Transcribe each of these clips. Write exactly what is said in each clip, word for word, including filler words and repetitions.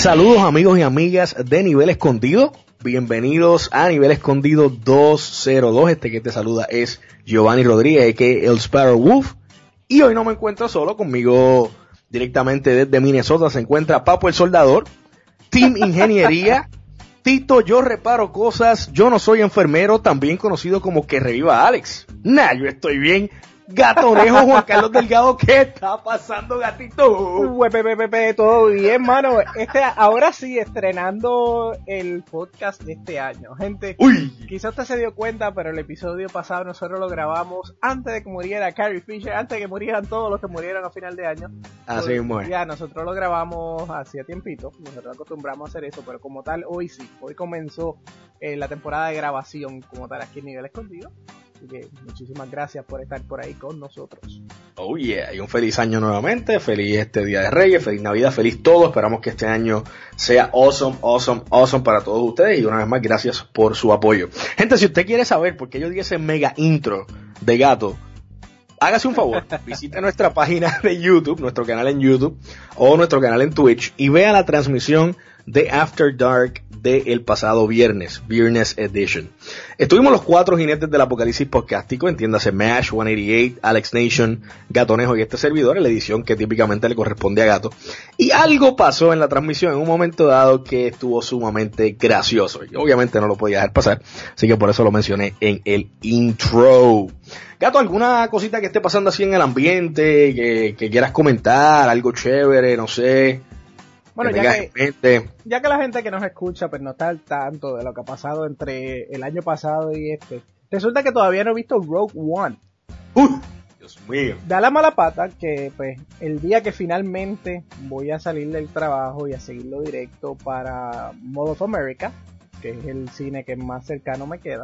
Saludos amigos y amigas de Nivel Escondido, bienvenidos a Nivel Escondido doscientos dos. Este que te saluda es Giovanni Rodríguez, que el Sparrow Wolf, y hoy no me encuentro solo. Conmigo directamente desde Minnesota se encuentra Papo el Soldador, Team Ingeniería, Tito Yo Reparo Cosas, yo no soy enfermero, también conocido como Que Reviva Alex. Nah, yo estoy bien. Gatonejo Juan Carlos Delgado, ¿qué está pasando, gatito? Pepe, todo bien, mano. Este, ahora sí, estrenando el podcast de este año. Gente, Uy. Quizás usted se dio cuenta, pero el episodio pasado nosotros lo grabamos antes de que muriera Carrie Fisher, antes de que murieran todos los que murieron a final de año. Así mismo es. Ya, nosotros lo grabamos hacía tiempito, nosotros acostumbramos a hacer eso, pero como tal, hoy sí, hoy comenzó eh, la temporada de grabación como tal aquí en Nivel Escondido. Así que muchísimas gracias por estar por ahí con nosotros. Oh yeah, y un feliz año nuevamente, feliz este Día de Reyes, feliz Navidad, feliz todo. Esperamos que este año sea awesome, awesome, awesome para todos ustedes, y una vez más gracias por su apoyo. Gente, si usted quiere saber por qué yo di ese mega intro de gato, hágase un favor, visite nuestra página de YouTube, nuestro canal en YouTube o nuestro canal en Twitch, y vea la transmisión de After Dark del pasado viernes, Viernes Edition. Estuvimos los cuatro jinetes del apocalipsis podcástico, entiéndase Mash, ciento ochenta y ocho, Alex Nation, Gatonejo y este servidor, en la edición que típicamente le corresponde a Gato. Y algo pasó en la transmisión en un momento dado que estuvo sumamente gracioso. Y obviamente no lo podía dejar pasar, así que por eso lo mencioné en el intro. Gato, ¿alguna cosita que esté pasando así en el ambiente, que, que quieras comentar, algo chévere, no sé? Bueno, ya que, ya que la gente que nos escucha pues no está al tanto de lo que ha pasado entre el año pasado y este, resulta que todavía no he visto Rogue One. ¡Uy! Dios mío. Da la mala pata que pues el día que finalmente voy a salir del trabajo y a seguirlo directo para Mall of America, que es el cine que más cercano me queda,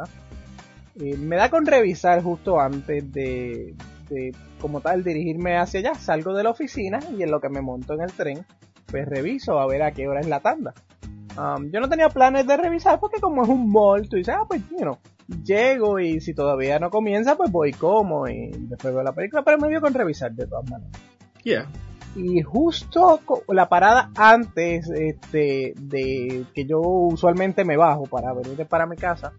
eh, me da con revisar justo antes de, de como tal dirigirme hacia allá. Salgo de la oficina y en lo que me monto en el tren pues reviso a ver a qué hora es la tanda. Um, yo no tenía planes de revisar porque como es un mall, tú dices, ah, pues, you know, llego y si todavía no comienza, pues voy como y después veo la película, pero me dio con revisar de todas maneras. Yeah. Y justo la parada antes este, de que yo usualmente me bajo para venir para mi casa,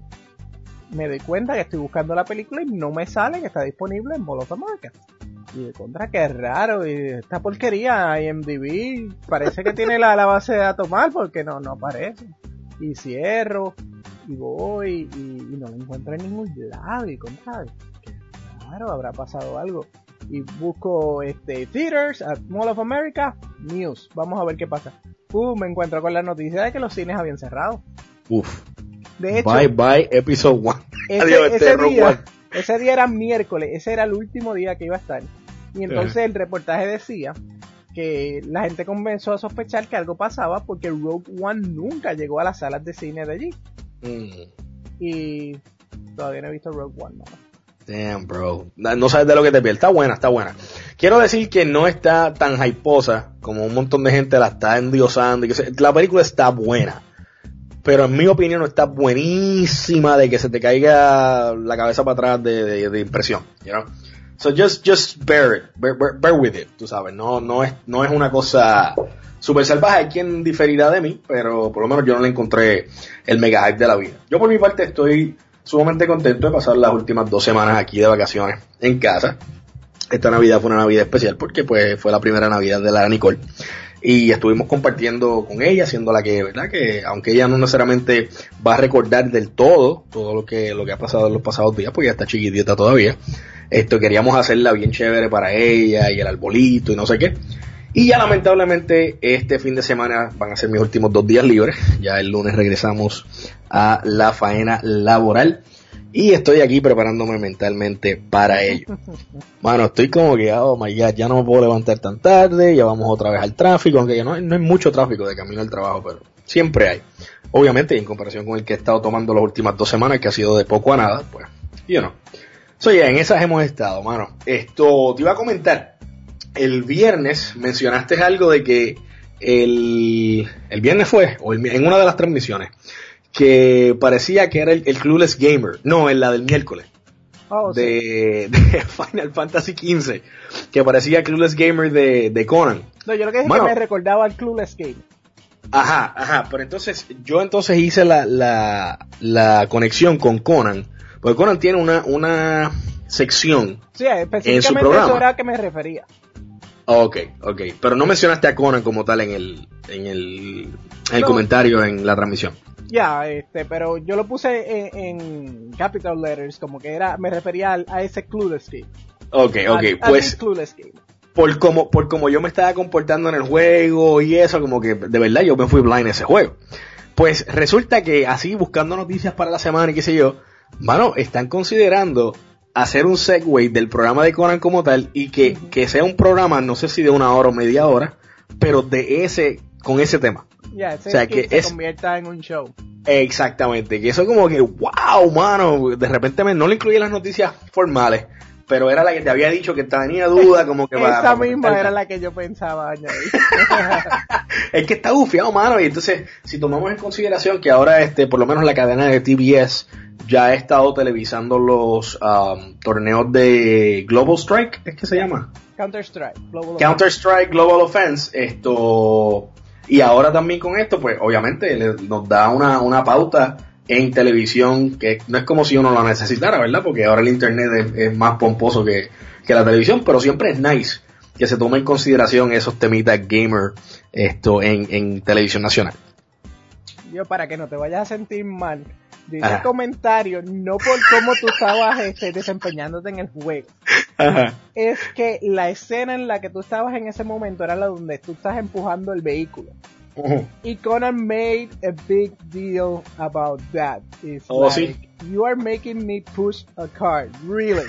me doy cuenta que estoy buscando la película y no me sale que está disponible en Mall of America. Y de contra, que raro, y esta porquería I M D B parece que tiene la, la base de datos mal porque no, no aparece. Y cierro, y voy, y, y no la encuentro en ningún lado, y contra, que raro, habrá pasado algo. Y busco este Theaters at Mall of America, News, vamos a ver qué pasa. Uh, me encuentro con la noticia de que los cines habían cerrado. Uf. De hecho, bye bye episode one. Ese, Adiós, ese, este día, ese día era miércoles, ese era el último día que iba a estar. Y entonces el reportaje decía que la gente comenzó a sospechar que algo pasaba porque Rogue One nunca llegó a las salas de cine de allí. Mm. Y todavía no he visto Rogue One, ¿no? Damn, bro. No sabes de lo que te pierdes. Está buena, está buena. Quiero decir que no está tan hyposa como un montón de gente la está endiosando. Y que se... La película está buena, pero en mi opinión no está buenísima de que se te caiga la cabeza para atrás de, de, de impresión, you know? So just, just bear it, bear, bear, bear with it, tú sabes, no, no es, no es una cosa súper salvaje. Hay quien diferirá de mí, pero por lo menos yo no le encontré el mega hype de la vida. Yo por mi parte estoy sumamente contento de pasar las últimas dos semanas aquí de vacaciones en casa. Esta Navidad fue una Navidad especial porque pues fue la primera Navidad de la Nicole. Y estuvimos compartiendo con ella, siendo la que, ¿verdad? Que aunque ella no necesariamente va a recordar del todo, todo lo que, lo que ha pasado en los pasados días, porque ya está chiquitita todavía, esto queríamos hacerla bien chévere para ella, y el arbolito, y no sé qué. Y ya lamentablemente, este fin de semana van a ser mis últimos dos días libres. Ya el lunes regresamos a la faena laboral. Y estoy aquí preparándome mentalmente para ello. Mano, estoy como que, oh my god, ya no me puedo levantar tan tarde, ya vamos otra vez al tráfico, aunque ya no, no hay mucho tráfico de camino al trabajo, pero siempre hay. Obviamente, en comparación con el que he estado tomando las últimas dos semanas, que ha sido de poco a nada, pues, you know. So, yeah, en esas hemos estado, mano. Esto, te iba a comentar, el viernes mencionaste algo de que el, el viernes fue, o el, en una de las transmisiones, que parecía que era el, el Clueless Gamer, no, en la del miércoles, oh, de, sí. de Final Fantasy quince, que parecía Clueless Gamer de, de Conan. No, yo lo que dije es que me recordaba al Clueless Gamer. Ajá, ajá, pero entonces yo entonces hice la, la, la conexión con Conan, porque Conan tiene una, una sección Sí, específicamente en su programa. eso era a que me refería. Ok, ok, pero no mencionaste a Conan como tal en el, en el, en el No. comentario en la transmisión. Ya, este, pero yo lo puse en, en capital letters, como que era, me refería al, a ese Clueless Game. Ok, ok, Al- pues... al Clueless Game. Por como, por como yo me estaba comportando en el juego y eso, como que de verdad yo me fui blind en ese juego. Pues resulta que así buscando noticias para la semana y qué sé yo, mano, están considerando hacer un segue del programa de Conan como tal y que, uh-huh. que sea un programa, no sé si de una hora o media hora, pero de ese, con ese tema. Ya, ese o sea, que, que se es, convierta en un show. Exactamente, que eso como que, wow, mano, de repente me, no le incluí las noticias formales, pero era la que te había dicho que tenía duda, como que Esa para, misma para era la que yo pensaba añadir. Es que está bufiado, mano, y entonces, si tomamos en consideración que ahora, este, por lo menos la cadena de T V S ya ha estado televisando los um, torneos de Global Strike, ¿es que se llama? Counter Strike, Global Counter Strike Global Offense, esto, y ahora también con esto, pues obviamente le, nos da una, una pauta en televisión que no es como si uno lo necesitara, ¿verdad? Porque ahora el internet es, es más pomposo que, que la televisión, pero siempre es nice que se tome en consideración esos temitas gamer esto en, en televisión nacional. Yo, para que no te vayas a sentir mal, dice Ajá. el comentario, no por cómo tú estabas este, desempeñándote en el juego. Ajá. Es que la escena en la que tú estabas en ese momento era la donde tú estás empujando el vehículo. Uh-huh. Y Conan made a big deal about that. It's oh, like, sí. You are making me push a car, really.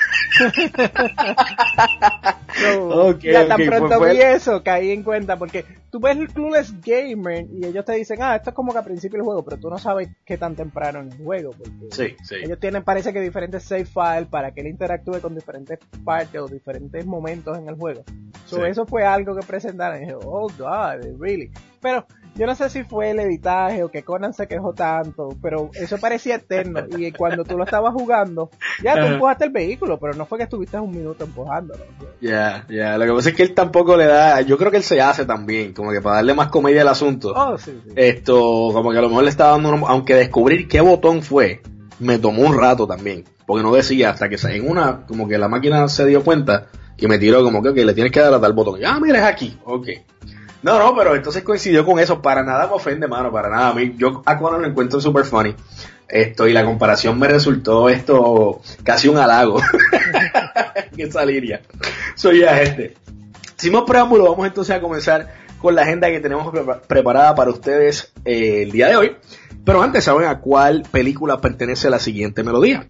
so, okay, ya tan okay, pronto pues fue... vi eso, caí en cuenta, porque tú ves el Clueless Gamer y ellos te dicen, ah, esto es como que a principio del juego, pero tú no sabes qué tan temprano en el juego, porque sí, sí. ellos tienen, parece que diferentes save files para que él interactúe con diferentes partes o diferentes momentos en el juego. So, sí. Eso fue algo que presentaron y dije, oh god, really. Pero yo no sé si fue el editaje o que Conan se quejó tanto, pero eso parecía eterno. Y cuando tú lo estabas jugando, ya tú empujaste el vehículo, pero no fue que estuviste un minuto empujándolo. Ya, yeah, ya, yeah. Lo que pasa es que él tampoco le da, yo creo que él se hace también, como que para darle más comedia al asunto. Oh, sí, sí. Esto, como que a lo mejor le estaba dando, uno, aunque descubrir qué botón fue, me tomó un rato también. Porque no decía, hasta que en una, como que la máquina se dio cuenta y me tiró como que, ok, le tienes que dar a tal botón. Ah, mira, es aquí, ok. No, no, pero entonces coincidió con eso. Para nada me ofende, mano, para nada. A mí, yo a Conan lo encuentro super funny. Esto, y la comparación me resultó esto casi un halago. Esa línea. Soy ya, gente. Sin más preámbulo, vamos entonces a comenzar con la agenda que tenemos pre- preparada para ustedes eh, el día de hoy. Pero antes, ¿saben a cuál película pertenece la siguiente melodía?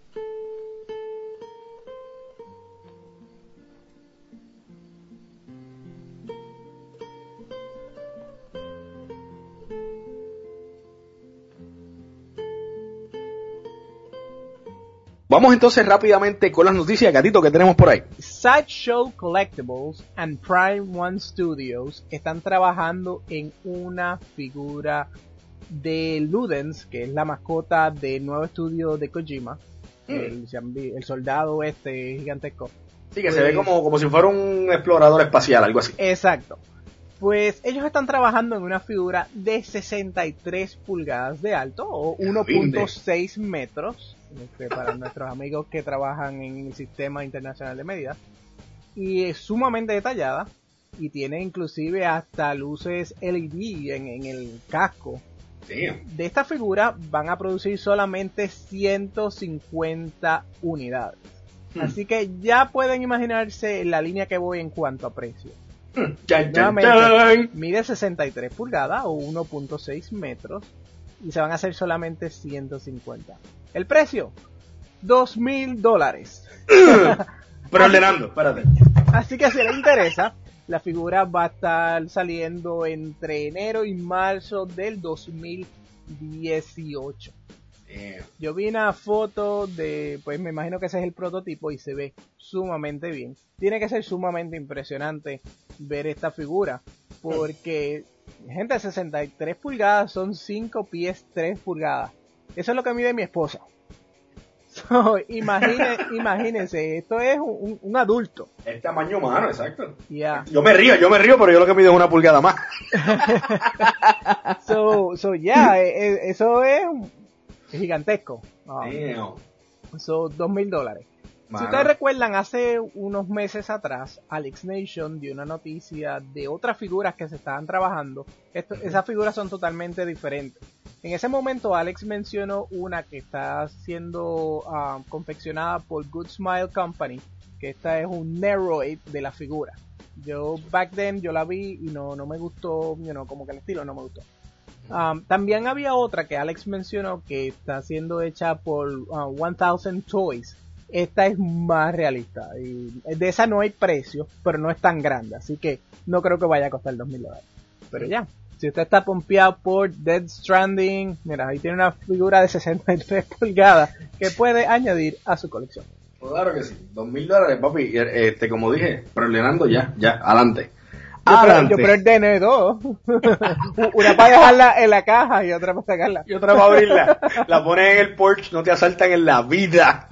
Vamos entonces rápidamente con las noticias, gatito, que tenemos por ahí. Sideshow Collectibles and Prime One Studios están trabajando en una figura de Ludens, que es la mascota del nuevo estudio de Kojima, mm. el, el soldado este gigantesco. Sí, que pues, se ve como, como si fuera un explorador espacial, algo así. Exacto. Pues ellos están trabajando en una figura de sesenta y tres pulgadas de alto o uno punto seis metros. Este, para nuestros amigos que trabajan en el sistema internacional de medidas, y es sumamente detallada y tiene inclusive hasta luces L E D en, en el casco. Damn. De esta figura van a producir solamente ciento cincuenta unidades, hmm. así que ya pueden imaginarse la línea que voy en cuanto a precio. Hmm. Dun, Nuevamente, dun, dun. mide sesenta y tres pulgadas o uno punto seis metros y se van a hacer solamente ciento cincuenta. El precio, dos mil dólares. Pero ordenando, espérate. Así que si les interesa, la figura va a estar saliendo entre enero y marzo del dos mil dieciocho. Damn. Yo vi una foto de, pues me imagino que ese es el prototipo y se ve sumamente bien. Tiene que ser sumamente impresionante ver esta figura, porque, gente, sesenta y tres pulgadas son cinco pies tres pulgadas. Eso es lo que mide mi esposa. So, imagine, imagínense, esto es un, un adulto. Es tamaño humano, exacto. Yeah. Yo me río, yo me río, pero yo lo que mido es una pulgada más. so, so ya, yeah, eso es gigantesco. Um, so, dos mil dólares. Mano. Si ustedes recuerdan, hace unos meses atrás, Alex Nation dio una noticia de otras figuras que se estaban trabajando. Esto, esas figuras son totalmente diferentes. En ese momento, Alex mencionó una que está siendo uh, confeccionada por Good Smile Company, que esta es un Neroid de la figura. Yo, back then, yo la vi y no, no me gustó, you know, como que el estilo no me gustó. Um, también había otra que Alex mencionó que está siendo hecha por uh, one thousand Toys. Esta es más realista y de esa no hay precio, pero no es tan grande, así que no creo que vaya a costar dos mil dólares. Pero ya, si usted está pompeado por Death Stranding, mira, ahí tiene una figura de sesenta y tres pulgadas que puede añadir a su colección. Claro que sí, dos mil dólares, papi, este, como dije, preordenando ya, ya, adelante. Yo, pre, yo preordené dos. Una para dejarla en la caja y otra para sacarla. Y otra para abrirla. La pones en el porch, no te asaltan en la vida.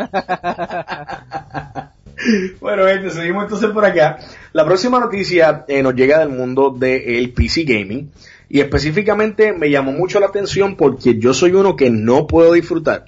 Bueno, gente, seguimos entonces por acá. La próxima noticia eh, nos llega del mundo del P C Gaming. Y específicamente me llamó mucho la atención porque yo soy uno que no puedo disfrutar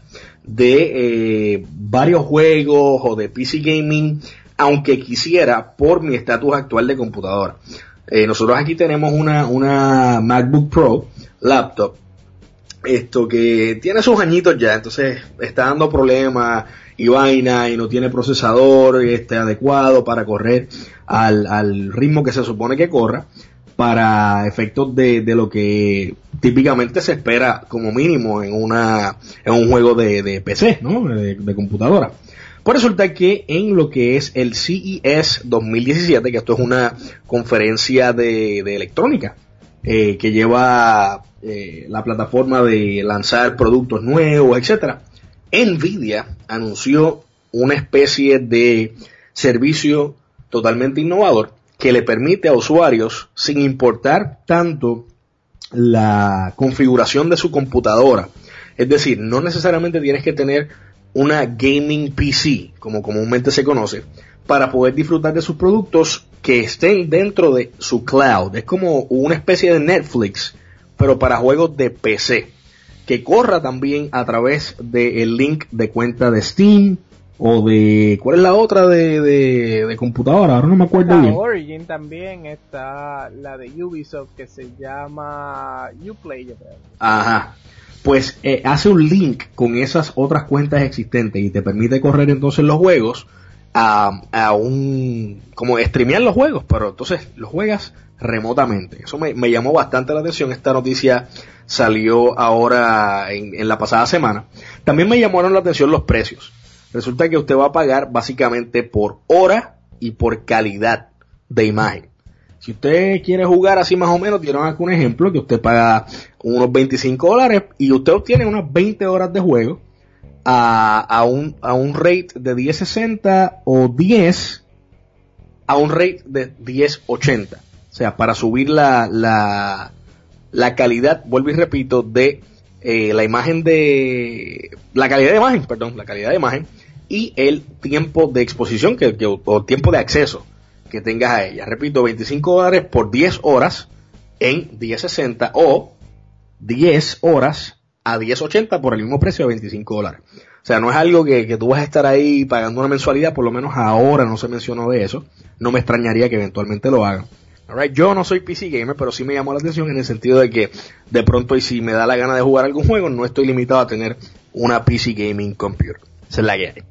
de eh, varios juegos o de P C Gaming, aunque quisiera por mi estatus actual de computadora. Eh, nosotros aquí tenemos una, una MacBook Pro laptop, esto que tiene sus añitos ya, entonces está dando problemas y vaina y no tiene procesador este, adecuado para correr al, al ritmo que se supone que corra para efectos de, de lo que típicamente se espera como mínimo en una en un juego de, de P C, ¿no? De, de computadora. Pues resulta que en lo que es el C E S dos mil diecisiete, que esto es una conferencia de, de electrónica, eh, que lleva eh, la plataforma de lanzar productos nuevos, etcétera, Nvidia anunció una especie de servicio totalmente innovador que le permite a usuarios, sin importar tanto la configuración de su computadora, es decir, no necesariamente tienes que tener una gaming P C, como comúnmente se conoce, para poder disfrutar de sus productos que estén dentro de su cloud. Es como una especie de Netflix, pero para juegos de P C, que corra también a través del link de cuenta de Steam o de... ¿cuál es la otra de, de, de computadora? Ahora no me acuerdo está bien. Origin también, está la de Ubisoft que se llama Uplay, yo creo. Ajá. Pues eh, hace un link con esas otras cuentas existentes y te permite correr entonces los juegos a, a un... como streamear los juegos, pero entonces los juegas remotamente. Eso me, me llamó bastante la atención. Esta noticia salió ahora en, en la pasada semana. También me llamaron la atención los precios. Resulta que usted va a pagar básicamente por hora y por calidad de imagen. Si usted quiere jugar así más o menos, dieron aquí un ejemplo que usted paga unos veinticinco dólares y usted obtiene unas veinte horas de juego a, a un a un rate de diez sesenta o diez a un rate de diez ochenta. O sea, para subir la la, la calidad, vuelvo y repito, de eh, la imagen de la calidad de imagen, perdón, la calidad de imagen y el tiempo de exposición que, que o tiempo de acceso que tengas a ella. Repito, veinticinco dólares por diez horas en diez sesenta o diez horas a diez ochenta por el mismo precio de veinticinco dólares. O sea, no es algo que, que tú vas a estar ahí pagando una mensualidad, por lo menos ahora no se mencionó de eso. No me extrañaría que eventualmente lo hagan. Alright, yo no soy P C gamer, pero sí me llamó la atención en el sentido de que de pronto y si me da la gana de jugar algún juego, no estoy limitado a tener una P C gaming computer. Esa es la que hay.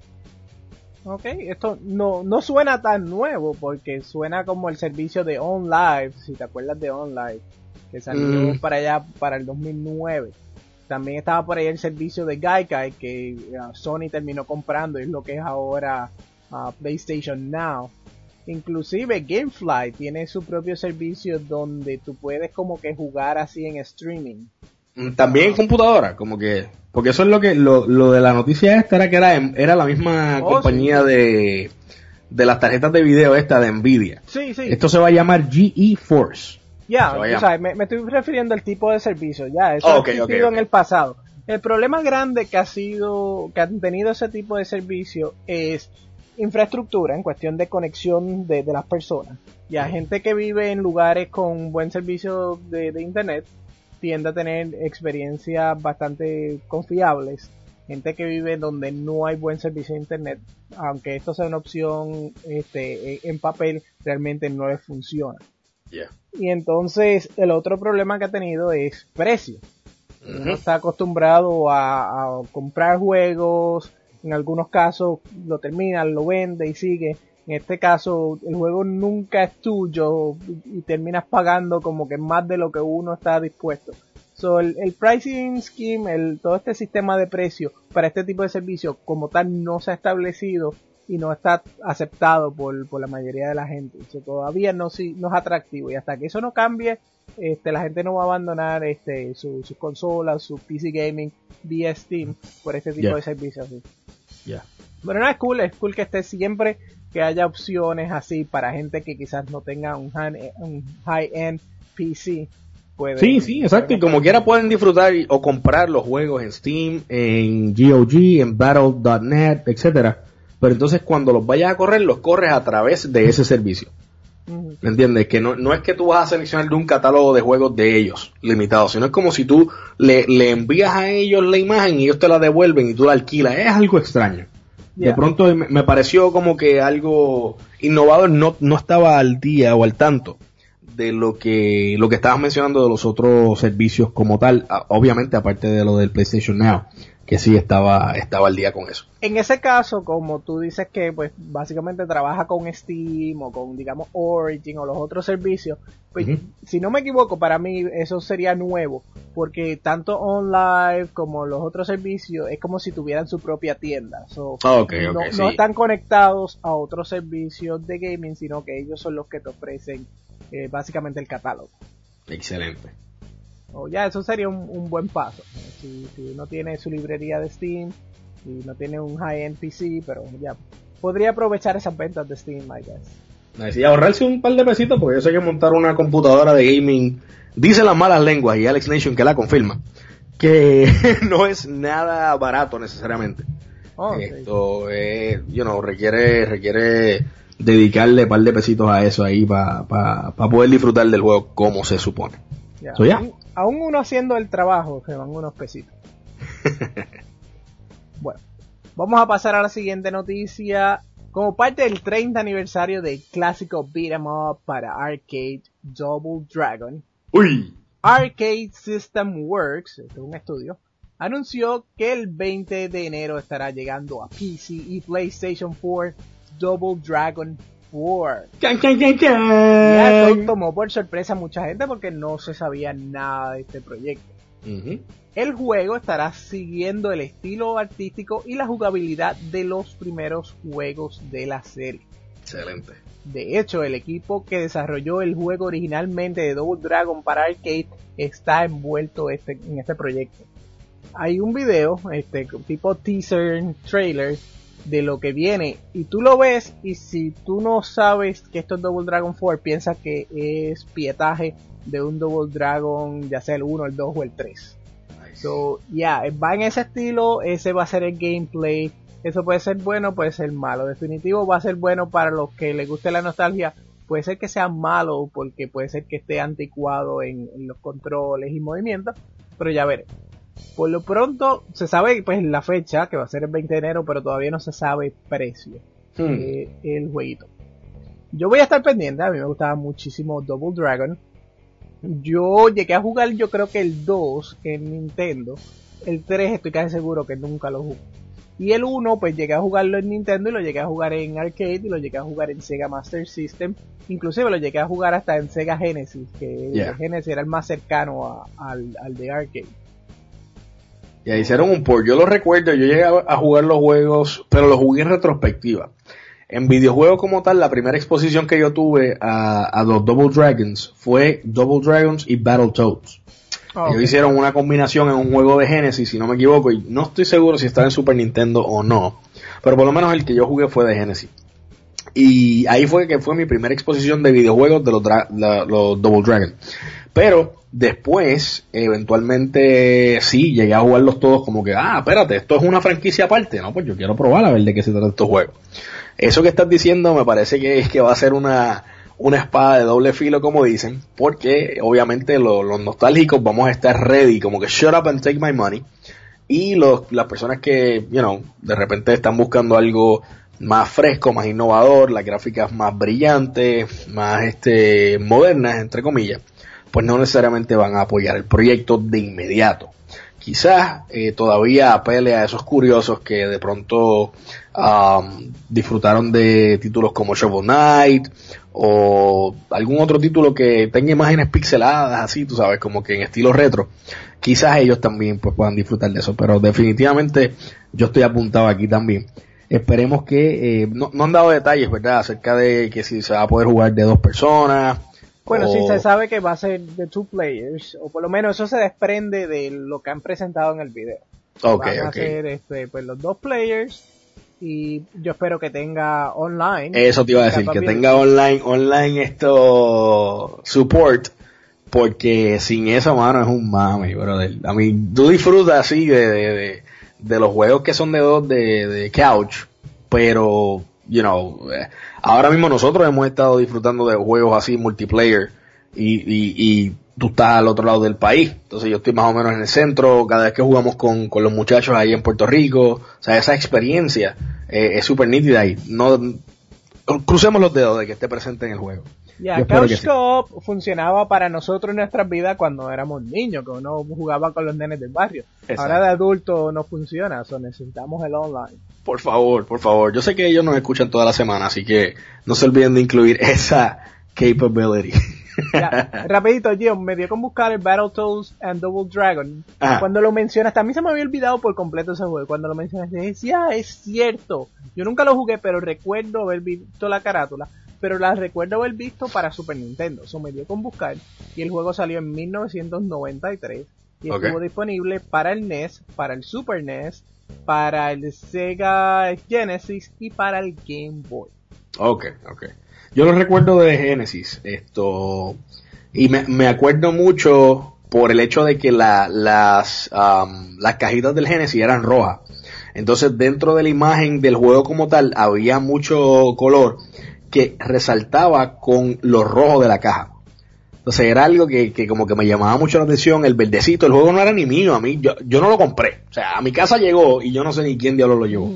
Ok, esto no, no suena tan nuevo porque suena como el servicio de OnLive, si te acuerdas de OnLive, que salió mm. para allá para el dos mil nueve. También estaba por ahí el servicio de Gaikai que uh, Sony terminó comprando, es lo que es ahora uh, PlayStation Now. Inclusive Gamefly tiene su propio servicio donde tú puedes como que jugar así en streaming. También en computadora, como que... Porque eso es lo que lo, lo de la noticia esta era que era, era la misma oh, compañía sí. de, de las tarjetas de video esta de Nvidia. Sí, sí. Esto se va a llamar GeForce. Ya, yeah, o sea, me, me estoy refiriendo al tipo de servicio, ya, eso oh, okay, ha existido okay, okay. en el pasado. El problema grande que ha sido, que han tenido ese tipo de servicio es infraestructura en cuestión de conexión de, de las personas. Ya gente que vive en lugares con buen servicio de, de internet tiende a tener experiencias bastante confiables. Gente que vive donde no hay buen servicio de internet, aunque esto sea una opción este, en papel, realmente no les funciona. Yeah. Y entonces el otro problema que ha tenido es precio. Uh-huh. Uno está acostumbrado a, a comprar juegos, en algunos casos lo termina, lo vende y sigue. En este caso el juego nunca es tuyo y terminas pagando como que más de lo que uno está dispuesto. So, el, el pricing scheme, el, todo este sistema de precio para este tipo de servicios como tal no se ha establecido y no está aceptado por, por la mayoría de la gente. So, todavía no, si, no es atractivo y hasta que eso no cambie, este, la gente no va a abandonar este, sus su consolas, su P C gaming vía Steam por este tipo yeah. de servicios así. Yeah. Pero no, es cool, es cool que esté siempre, que haya opciones así para gente que quizás no tenga un, high, un high-end P C. Pueden, sí, sí, exacto, y como quiera pueden disfrutar o comprar los juegos en Steam, en G O G, en Battle punto net, etcétera. Pero entonces cuando los vayas a correr, los corres a través de ese servicio. Uh-huh. ¿Me entiendes? Que no, no es que tú vas a seleccionar de un catálogo de juegos de ellos, limitado, sino es como si tú le, le envías a ellos la imagen y ellos te la devuelven y tú la alquilas. Es algo extraño. Yeah. De pronto me, me pareció como que algo innovador, no, no estaba al día o al tanto de lo que lo que estabas mencionando de los otros servicios como tal, obviamente aparte de lo del PlayStation Now, que sí estaba estaba al día con eso. En ese caso, como tú dices que pues básicamente trabaja con Steam o con digamos Origin o los otros servicios, pues uh-huh. si no me equivoco, para mí eso sería nuevo, porque tanto OnLive como los otros servicios es como si tuvieran su propia tienda. So, okay, okay, no, sí. no están conectados a otros servicios de gaming, sino que ellos son los que te ofrecen Eh, básicamente el catálogo. Excelente. O oh, ya, eso sería un, un buen paso. Si, si uno tiene su librería de Steam y no tiene un high-end P C, pero ya podría aprovechar esas ventas de Steam, I guess. Y ahorrarse un par de pesitos, porque yo sé que montar una computadora de gaming, dice las malas lenguas y Alex Nation que la confirma, que no es nada barato necesariamente. Oh, Esto, sí. eh, you know, requiere, requiere dedicarle un par de pesitos a eso ahí para pa, pa poder disfrutar del juego como se supone. Ya, so, ya. Aún, aún uno haciendo el trabajo se van unos pesitos. Bueno, vamos a pasar a la siguiente noticia. Como parte del treinta aniversario del clásico beat 'em up para arcade Double Dragon, Uy. Arcade System Works, este es un estudio, anunció que el veinte de enero estará llegando a P C y PlayStation cuatro Double Dragon cuatro. ¡Can, can, can, can! Ya esto tomó por sorpresa a mucha gente porque no se sabía nada de este proyecto. Uh-huh. El juego estará siguiendo el estilo artístico y la jugabilidad de los primeros juegos de la serie. Excelente. De hecho, el equipo que desarrolló el juego originalmente de Double Dragon para arcade está envuelto este, en este proyecto. Hay un video, este tipo teaser, trailer, de lo que viene y tú lo ves y si tú no sabes que esto es Double Dragon cuatro, piensas que es pietaje de un Double Dragon, ya sea el uno, el dos o el tres. Nice. So, ya, yeah, va en ese estilo, ese va a ser el gameplay. Eso puede ser bueno, puede ser malo. Definitivo va a ser bueno para los que les guste la nostalgia. Puede ser que sea malo porque puede ser que esté anticuado en, en los controles y movimientos, pero ya veré. Por lo pronto se sabe pues la fecha, que va a ser el veinte de enero, pero todavía no se sabe precio hmm. eh, el jueguito. Yo voy a estar pendiente, a mí me gustaba muchísimo Double Dragon. Yo llegué a jugar, yo creo que el dos en Nintendo. El tres estoy casi seguro que nunca lo jugué. Y el uno pues llegué a jugarlo en Nintendo y lo llegué a jugar en arcade y lo llegué a jugar en Sega Master System. Inclusive lo llegué a jugar hasta en Sega Genesis, que yeah. el Genesis era el más cercano a, al, al de arcade. Ya hicieron un port, yo lo recuerdo, yo llegué a jugar los juegos, pero los jugué en retrospectiva. En videojuegos como tal, la primera exposición que yo tuve a, a los Double Dragons fue Double Dragons y Battletoads. Oh, okay. Ellos hicieron una combinación en un juego de Genesis, si no me equivoco, y no estoy seguro si estaba en Super Nintendo o no, pero por lo menos el que yo jugué fue de Genesis. Y ahí fue que fue mi primera exposición de videojuegos de los, dra- la, los Double Dragon. Pero después, eventualmente, sí, llegué a jugarlos todos como que, ah, espérate, esto es una franquicia aparte, ¿no? Pues yo quiero probar a ver de qué se trata estos juegos. Eso que estás diciendo me parece que, que va a ser una, una espada de doble filo, como dicen, porque obviamente lo, los nostálgicos vamos a estar ready, como que shut up and take my money, y los, las personas que, you know, de repente están buscando algo más fresco, más innovador, las gráficas más brillantes, más este modernas, entre comillas, pues no necesariamente van a apoyar el proyecto de inmediato. Quizás eh, todavía apele a esos curiosos que de pronto um, disfrutaron de títulos como Shovel Knight o algún otro título que tenga imágenes pixeladas, así, tú sabes, como que en estilo retro. Quizás ellos también pues puedan disfrutar de eso, pero definitivamente yo estoy apuntado aquí también. Esperemos que, eh, no, no han dado detalles, ¿verdad?, acerca de que si se va a poder jugar de dos personas. Bueno, o... sí se sabe que va a ser de two players, o por lo menos eso se desprende de lo que han presentado en el video. Okay, Van a okay. ser este, pues los dos players, y yo espero que tenga online. Eso te iba a decir, que tenga online, online esto, support, porque sin eso, mano, es un mame, brother. A mí, tú disfrutas así de, de, de, de los juegos que son de dos de, de couch, pero, you know, ahora mismo nosotros hemos estado disfrutando de juegos así multiplayer y, y, y tú estás al otro lado del país, entonces yo estoy más o menos en el centro, cada vez que jugamos con, con los muchachos ahí en Puerto Rico, o sea, esa experiencia eh, es súper nítida y no, crucemos los dedos de que esté presente en el juego. Ya, yeah, Couch Co-op sí. funcionaba para nosotros en nuestras vidas cuando éramos niños, que uno jugaba con los nenes del barrio. Exacto. Ahora de adulto no funciona, so necesitamos el online. Por favor, por favor. Yo sé que ellos nos escuchan toda la semana, así que no se olviden de incluir esa capability. Ya, rapidito, Gio, me dio con buscar el Battletoads and Double Dragon. Ajá. Cuando lo mencionas, a mí se me había olvidado por completo ese juego. Cuando lo mencionas, decía, ah, es cierto. Yo nunca lo jugué, pero recuerdo haber visto la carátula. Pero la recuerdo haber visto para Super Nintendo. Eso me dio con buscar. Y el juego salió en mil novecientos noventa y tres. Y okay. estuvo disponible para el N E S, para el Super N E S, para el Sega Genesis y para el Game Boy. Ok, ok. Yo lo recuerdo de Genesis. Esto. Y me, me acuerdo mucho por el hecho de que la, las, um, las cajitas del Genesis eran rojas. Entonces dentro de la imagen del juego como tal había mucho color que resaltaba con lo rojo de la caja. Entonces era algo que, que como que me llamaba mucho la atención, el verdecito. El juego no era ni mío, a mí, yo, yo no lo compré. O sea, a mi casa llegó y yo no sé ni quién diablos lo llevó.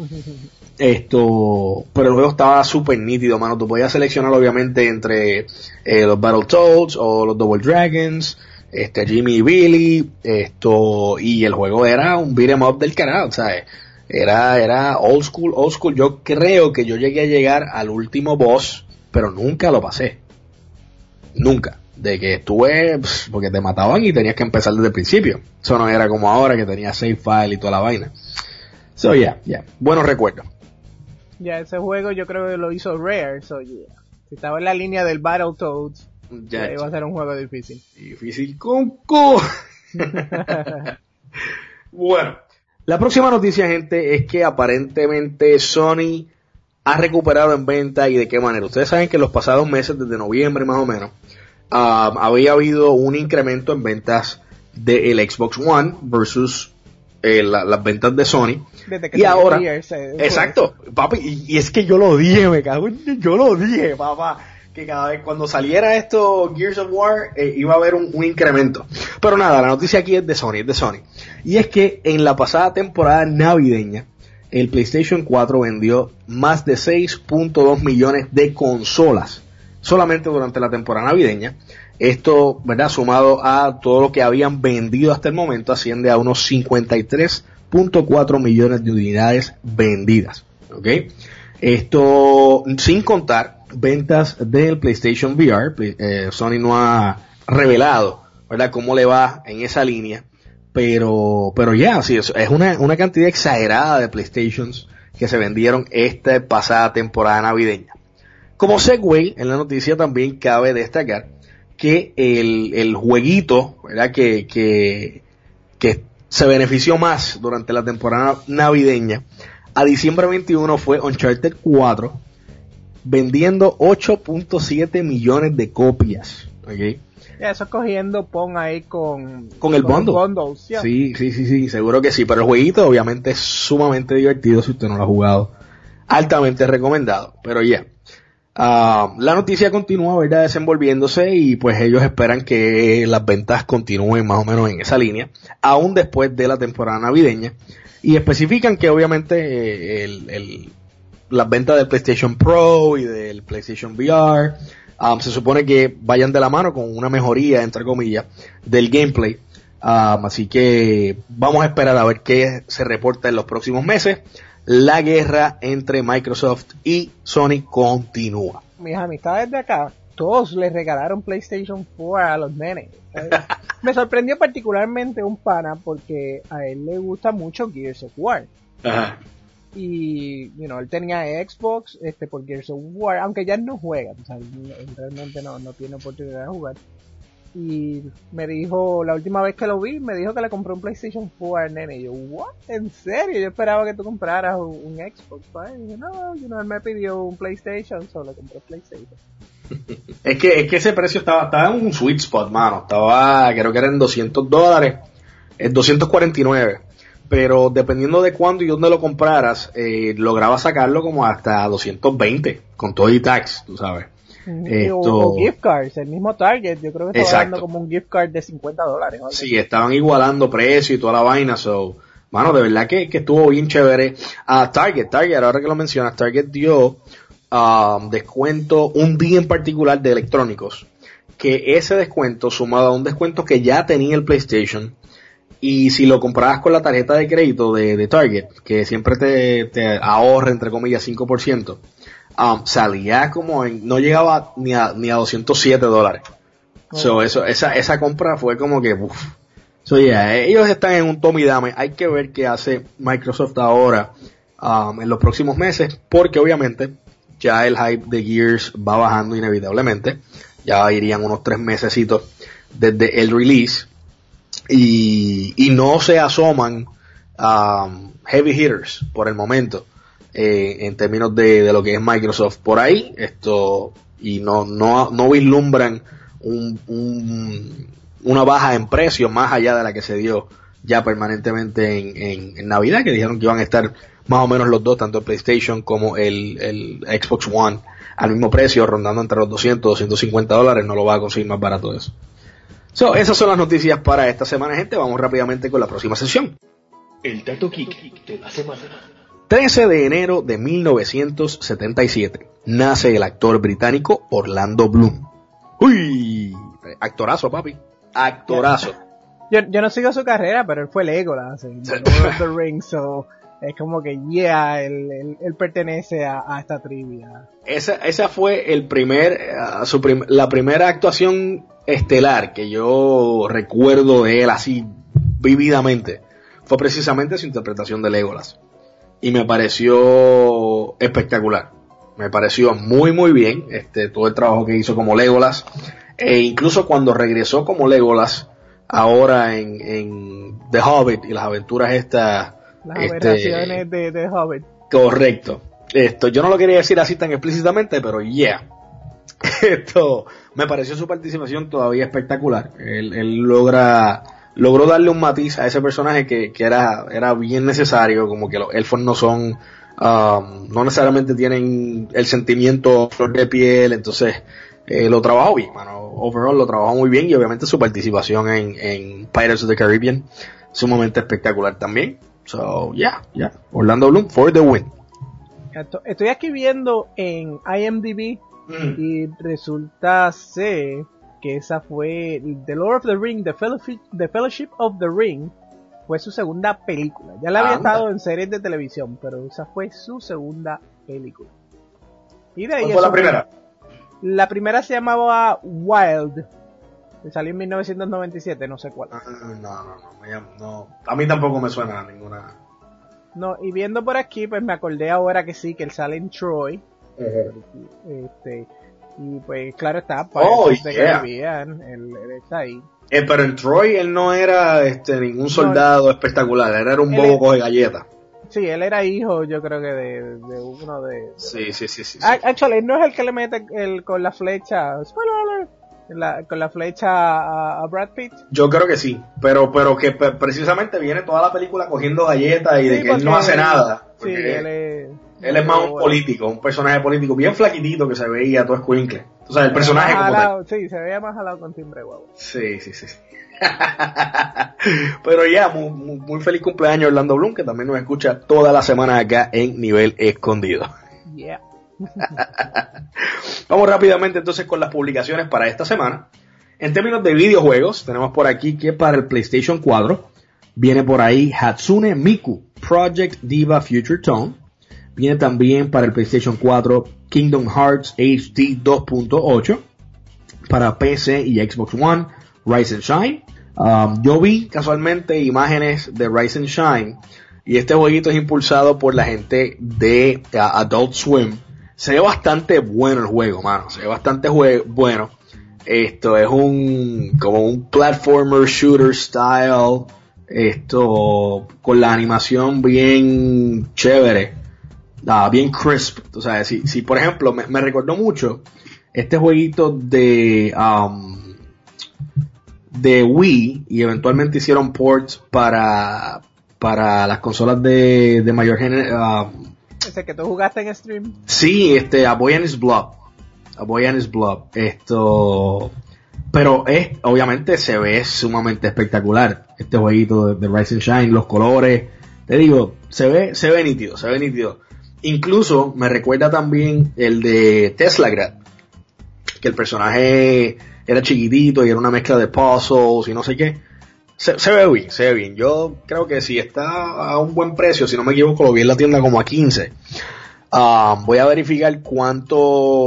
Esto, pero el juego estaba súper nítido, mano. Tú podías seleccionar obviamente entre eh, los Battletoads o los Double Dragons, este, Jimmy y Billy, esto, y el juego era un beat 'em up del carajo, ¿sabes? Era, era old school, old school. Yo creo que yo llegué a llegar al último boss, pero nunca lo pasé. Nunca. De que estuve, pff, porque te mataban y tenías que empezar desde el principio. Eso no era como ahora que tenía save file y toda la vaina. So, yeah, yeah. Buenos recuerdos. Ya, yeah, ese juego yo creo que lo hizo Rare, so, yeah. Si estaba en la línea del Battletoads, ya, iba a ser un juego difícil. Difícil con co. Bueno. La próxima noticia, gente, es que aparentemente Sony ha recuperado en venta. ¿Y de qué manera? Ustedes saben que en los pasados meses, desde noviembre más o menos, uh, había habido un incremento en ventas del Xbox One versus eh, la, las ventas de Sony. Desde que y ahora, se exacto, papi, y, y es que yo lo dije, me cago en, yo lo dije, papá, que cada vez cuando saliera esto Gears of War eh, iba a haber un, un incremento. Pero nada, la noticia aquí es de Sony, es de Sony. Y es que en la pasada temporada navideña, el PlayStation cuatro vendió más de seis punto dos millones de consolas solamente durante la temporada navideña. Esto, ¿verdad?, sumado a todo lo que habían vendido hasta el momento, asciende a unos cincuenta y tres punto cuatro millones de unidades vendidas. ¿Ok? Esto sin contar ventas del PlayStation V R. eh, Sony no ha revelado, ¿verdad?, cómo le va en esa línea, pero pero ya, yeah, sí, es una, una cantidad exagerada de PlayStations que se vendieron esta pasada temporada navideña. Como segue, en la noticia también cabe destacar que el, el jueguito, ¿verdad?, que, que, que se benefició más durante la temporada navideña, a diciembre veintiuno, fue Uncharted cuatro, vendiendo ocho punto siete millones de copias. ¿Okay? Ya, eso cogiendo, pon ahí con... Con el con bundle. bundles, yeah. Sí, sí, sí, sí, seguro que sí. Pero el jueguito obviamente es sumamente divertido si usted no lo ha jugado. Altamente recomendado. Pero ya. Yeah. Uh, la noticia continúa, ¿verdad?, desenvolviéndose y pues ellos esperan que las ventas continúen más o menos en esa línea, aún después de la temporada navideña. Y especifican que obviamente eh, el, el, las ventas del PlayStation Pro y del PlayStation V R um, se supone que vayan de la mano con una mejoría, entre comillas, del gameplay. Um, así que vamos a esperar a ver qué se reporta en los próximos meses. La guerra entre Microsoft y Sony continúa. Mis amistades de acá, todos les regalaron PlayStation cuatro a los nenes. Me sorprendió particularmente un pana porque a él le gusta mucho Gears of War. Ajá. Y, you know, él tenía Xbox este por Gears of War, aunque ya no juega, o sea, él realmente no, no tiene oportunidad de jugar. Y me dijo, la última vez que lo vi, me dijo que le compró un PlayStation cuatro al nene. Y yo, ¿what? ¿En serio? Yo esperaba que tú compraras un, un Xbox, ¿vale? Y dije, no, you know, él me pidió un PlayStation, solo le compré PlayStation. Es que, es que ese precio estaba, estaba en un sweet spot, mano. Estaba, creo que eran doscientos dólares, en doscientos cuarenta y nueve. Pero dependiendo de cuándo y dónde lo compraras, eh, lograba sacarlo como hasta doscientos veinte, con todo y tax, tú sabes. Esto... O, o gift cards, el mismo Target, yo creo que estaba dando como un gift card de cincuenta dólares. ¿Vale? Sí, estaban igualando precio y toda la vaina, so, mano, de verdad que, que estuvo bien chévere. A uh, Target, Target, ahora que lo mencionas, Target dio um, descuento un día en particular de electrónicos, que ese descuento sumado a un descuento que ya tenía el PlayStation, y si lo comprabas con la tarjeta de crédito de, de Target, que siempre te, te ahorra entre comillas cinco por ciento, Um, salía como en, no llegaba ni a, ni a doscientos siete dólares. Oh. So, eso, esa, esa compra fue como que, uff. So, yeah, ellos están en un tome y dame. Hay que ver qué hace Microsoft ahora, um, en los próximos meses, porque obviamente ya el hype de Gears va bajando inevitablemente. Ya irían unos tres mesecitos desde el release. Y, y no se asoman, um, heavy hitters por el momento. Eh, en términos de, de lo que es Microsoft por ahí, esto, y no, no, no vislumbran un, un, una baja en precio más allá de la que se dio ya permanentemente en, en, en Navidad, que dijeron que iban a estar más o menos los dos, tanto el PlayStation como el, el Xbox One, al mismo precio, rondando entre los doscientos, doscientos cincuenta dólares, no lo va a conseguir más barato eso. So, esas son las noticias para esta semana, gente. Vamos rápidamente con la próxima sesión. El Dato Geek de la semana. trece de enero de mil novecientos setenta y siete nace el actor británico Orlando Bloom. Uy, actorazo, papi, actorazo. Yo, yo no sigo su carrera, pero él fue Legolas en Lord of the Rings, so es como que yeah, él, él, él pertenece a, a esta trivia. Esa, esa fue el primer, uh, su prim, la primera actuación estelar que yo recuerdo de él así vívidamente. Fue precisamente su interpretación de Legolas. Y me pareció espectacular. Me pareció muy muy bien este todo el trabajo que hizo como Legolas. E incluso cuando regresó como Legolas, ahora en, en The Hobbit y las aventuras estas... Las este, aberraciones de The Hobbit. Correcto. Esto, yo no lo quería decir así tan explícitamente, pero yeah. Esto, me pareció su participación todavía espectacular. Él, él logra... logró darle un matiz a ese personaje que, que era, era bien necesario, como que los elfos no son, um, no necesariamente tienen el sentimiento flor de piel, entonces eh, lo trabajó bien, mano. Overall lo trabajó muy bien y obviamente su participación en, en Pirates of the Caribbean sumamente espectacular también. So, yeah, yeah. Orlando Bloom for the win. Estoy aquí viendo en I M D B mm. y resulta ser que esa fue The Lord of the Ring, The Fellowship, the Fellowship of the Ring, fue su segunda película. Ya la había Anda. estado en series de televisión, pero esa fue su segunda película. Y de ahí ¿Cuál fue la primera? La primera se llamaba Wild, que salió en mil novecientos noventa y siete, no sé cuál. No, no, no, no, no, a mí tampoco me suena ninguna. No, y viendo por aquí, pues me acordé ahora que sí, que él sale en Troy. Uh-huh. Este... Y pues claro está, para oh, de yeah. Caribbean, él, él está ahí. Eh, pero en Troy él no era este ningún soldado no, espectacular, él era un bobo coge galletas. Sí, él era hijo, yo creo que de, de uno de... Sí, sí, sí, sí. Ah, actually, no es el que le mete el, con la flecha. Spoiler alert. La, con la flecha a, a Brad Pitt. Yo creo que sí, pero pero que p- precisamente viene toda la película cogiendo galletas y Sí, de que él porque- no hace nada. Sí, Porque él es... él es más un bueno. político, un personaje político, bien flaquitito que se veía todo escuincle. O sea, el personaje Más como tal. jalado, sí, se veía más jalado con timbre guau. Sí, sí, sí. sí. Pero ya, muy, muy, muy feliz cumpleaños Orlando Bloom, que también nos escucha toda la semana acá en Nivel Escondido. Yeah. Vamos rápidamente entonces con las publicaciones para esta semana. En términos de videojuegos, tenemos por aquí que para el PlayStation cuatro viene por ahí Hatsune Miku Project Diva Future Tone. Viene también para el PlayStation cuatro Kingdom Hearts H D dos punto ocho. Para P C y Xbox One, Rise and Shine. Um, yo vi casualmente imágenes de Rise and Shine y este jueguito es impulsado por la gente de uh, Adult Swim. Se ve bastante bueno el juego, mano. Se ve bastante jue- bueno. Esto es un como un platformer shooter style. Esto con la animación bien chévere, uh, bien crisp. O sea, si, si por ejemplo me, me recordó mucho este jueguito de um, de Wii y eventualmente hicieron ports para para las consolas de, de mayor generación. Uh, Ese que tú jugaste en stream. sí, este A Boy and His Blob. A Boy and His Blob. Esto, pero es obviamente se ve sumamente espectacular este jueguito de, de Rise and Shine, los colores. Te digo, se ve se ve nítido, se ve nítido. Incluso me recuerda también el de Teslagrad, que el personaje era chiquitito y era una mezcla de puzzles y no sé qué. Se, se ve bien, se ve bien. Yo creo que si está a un buen precio, si no me equivoco, lo vi en la tienda como a quince. Um, voy a verificar cuánto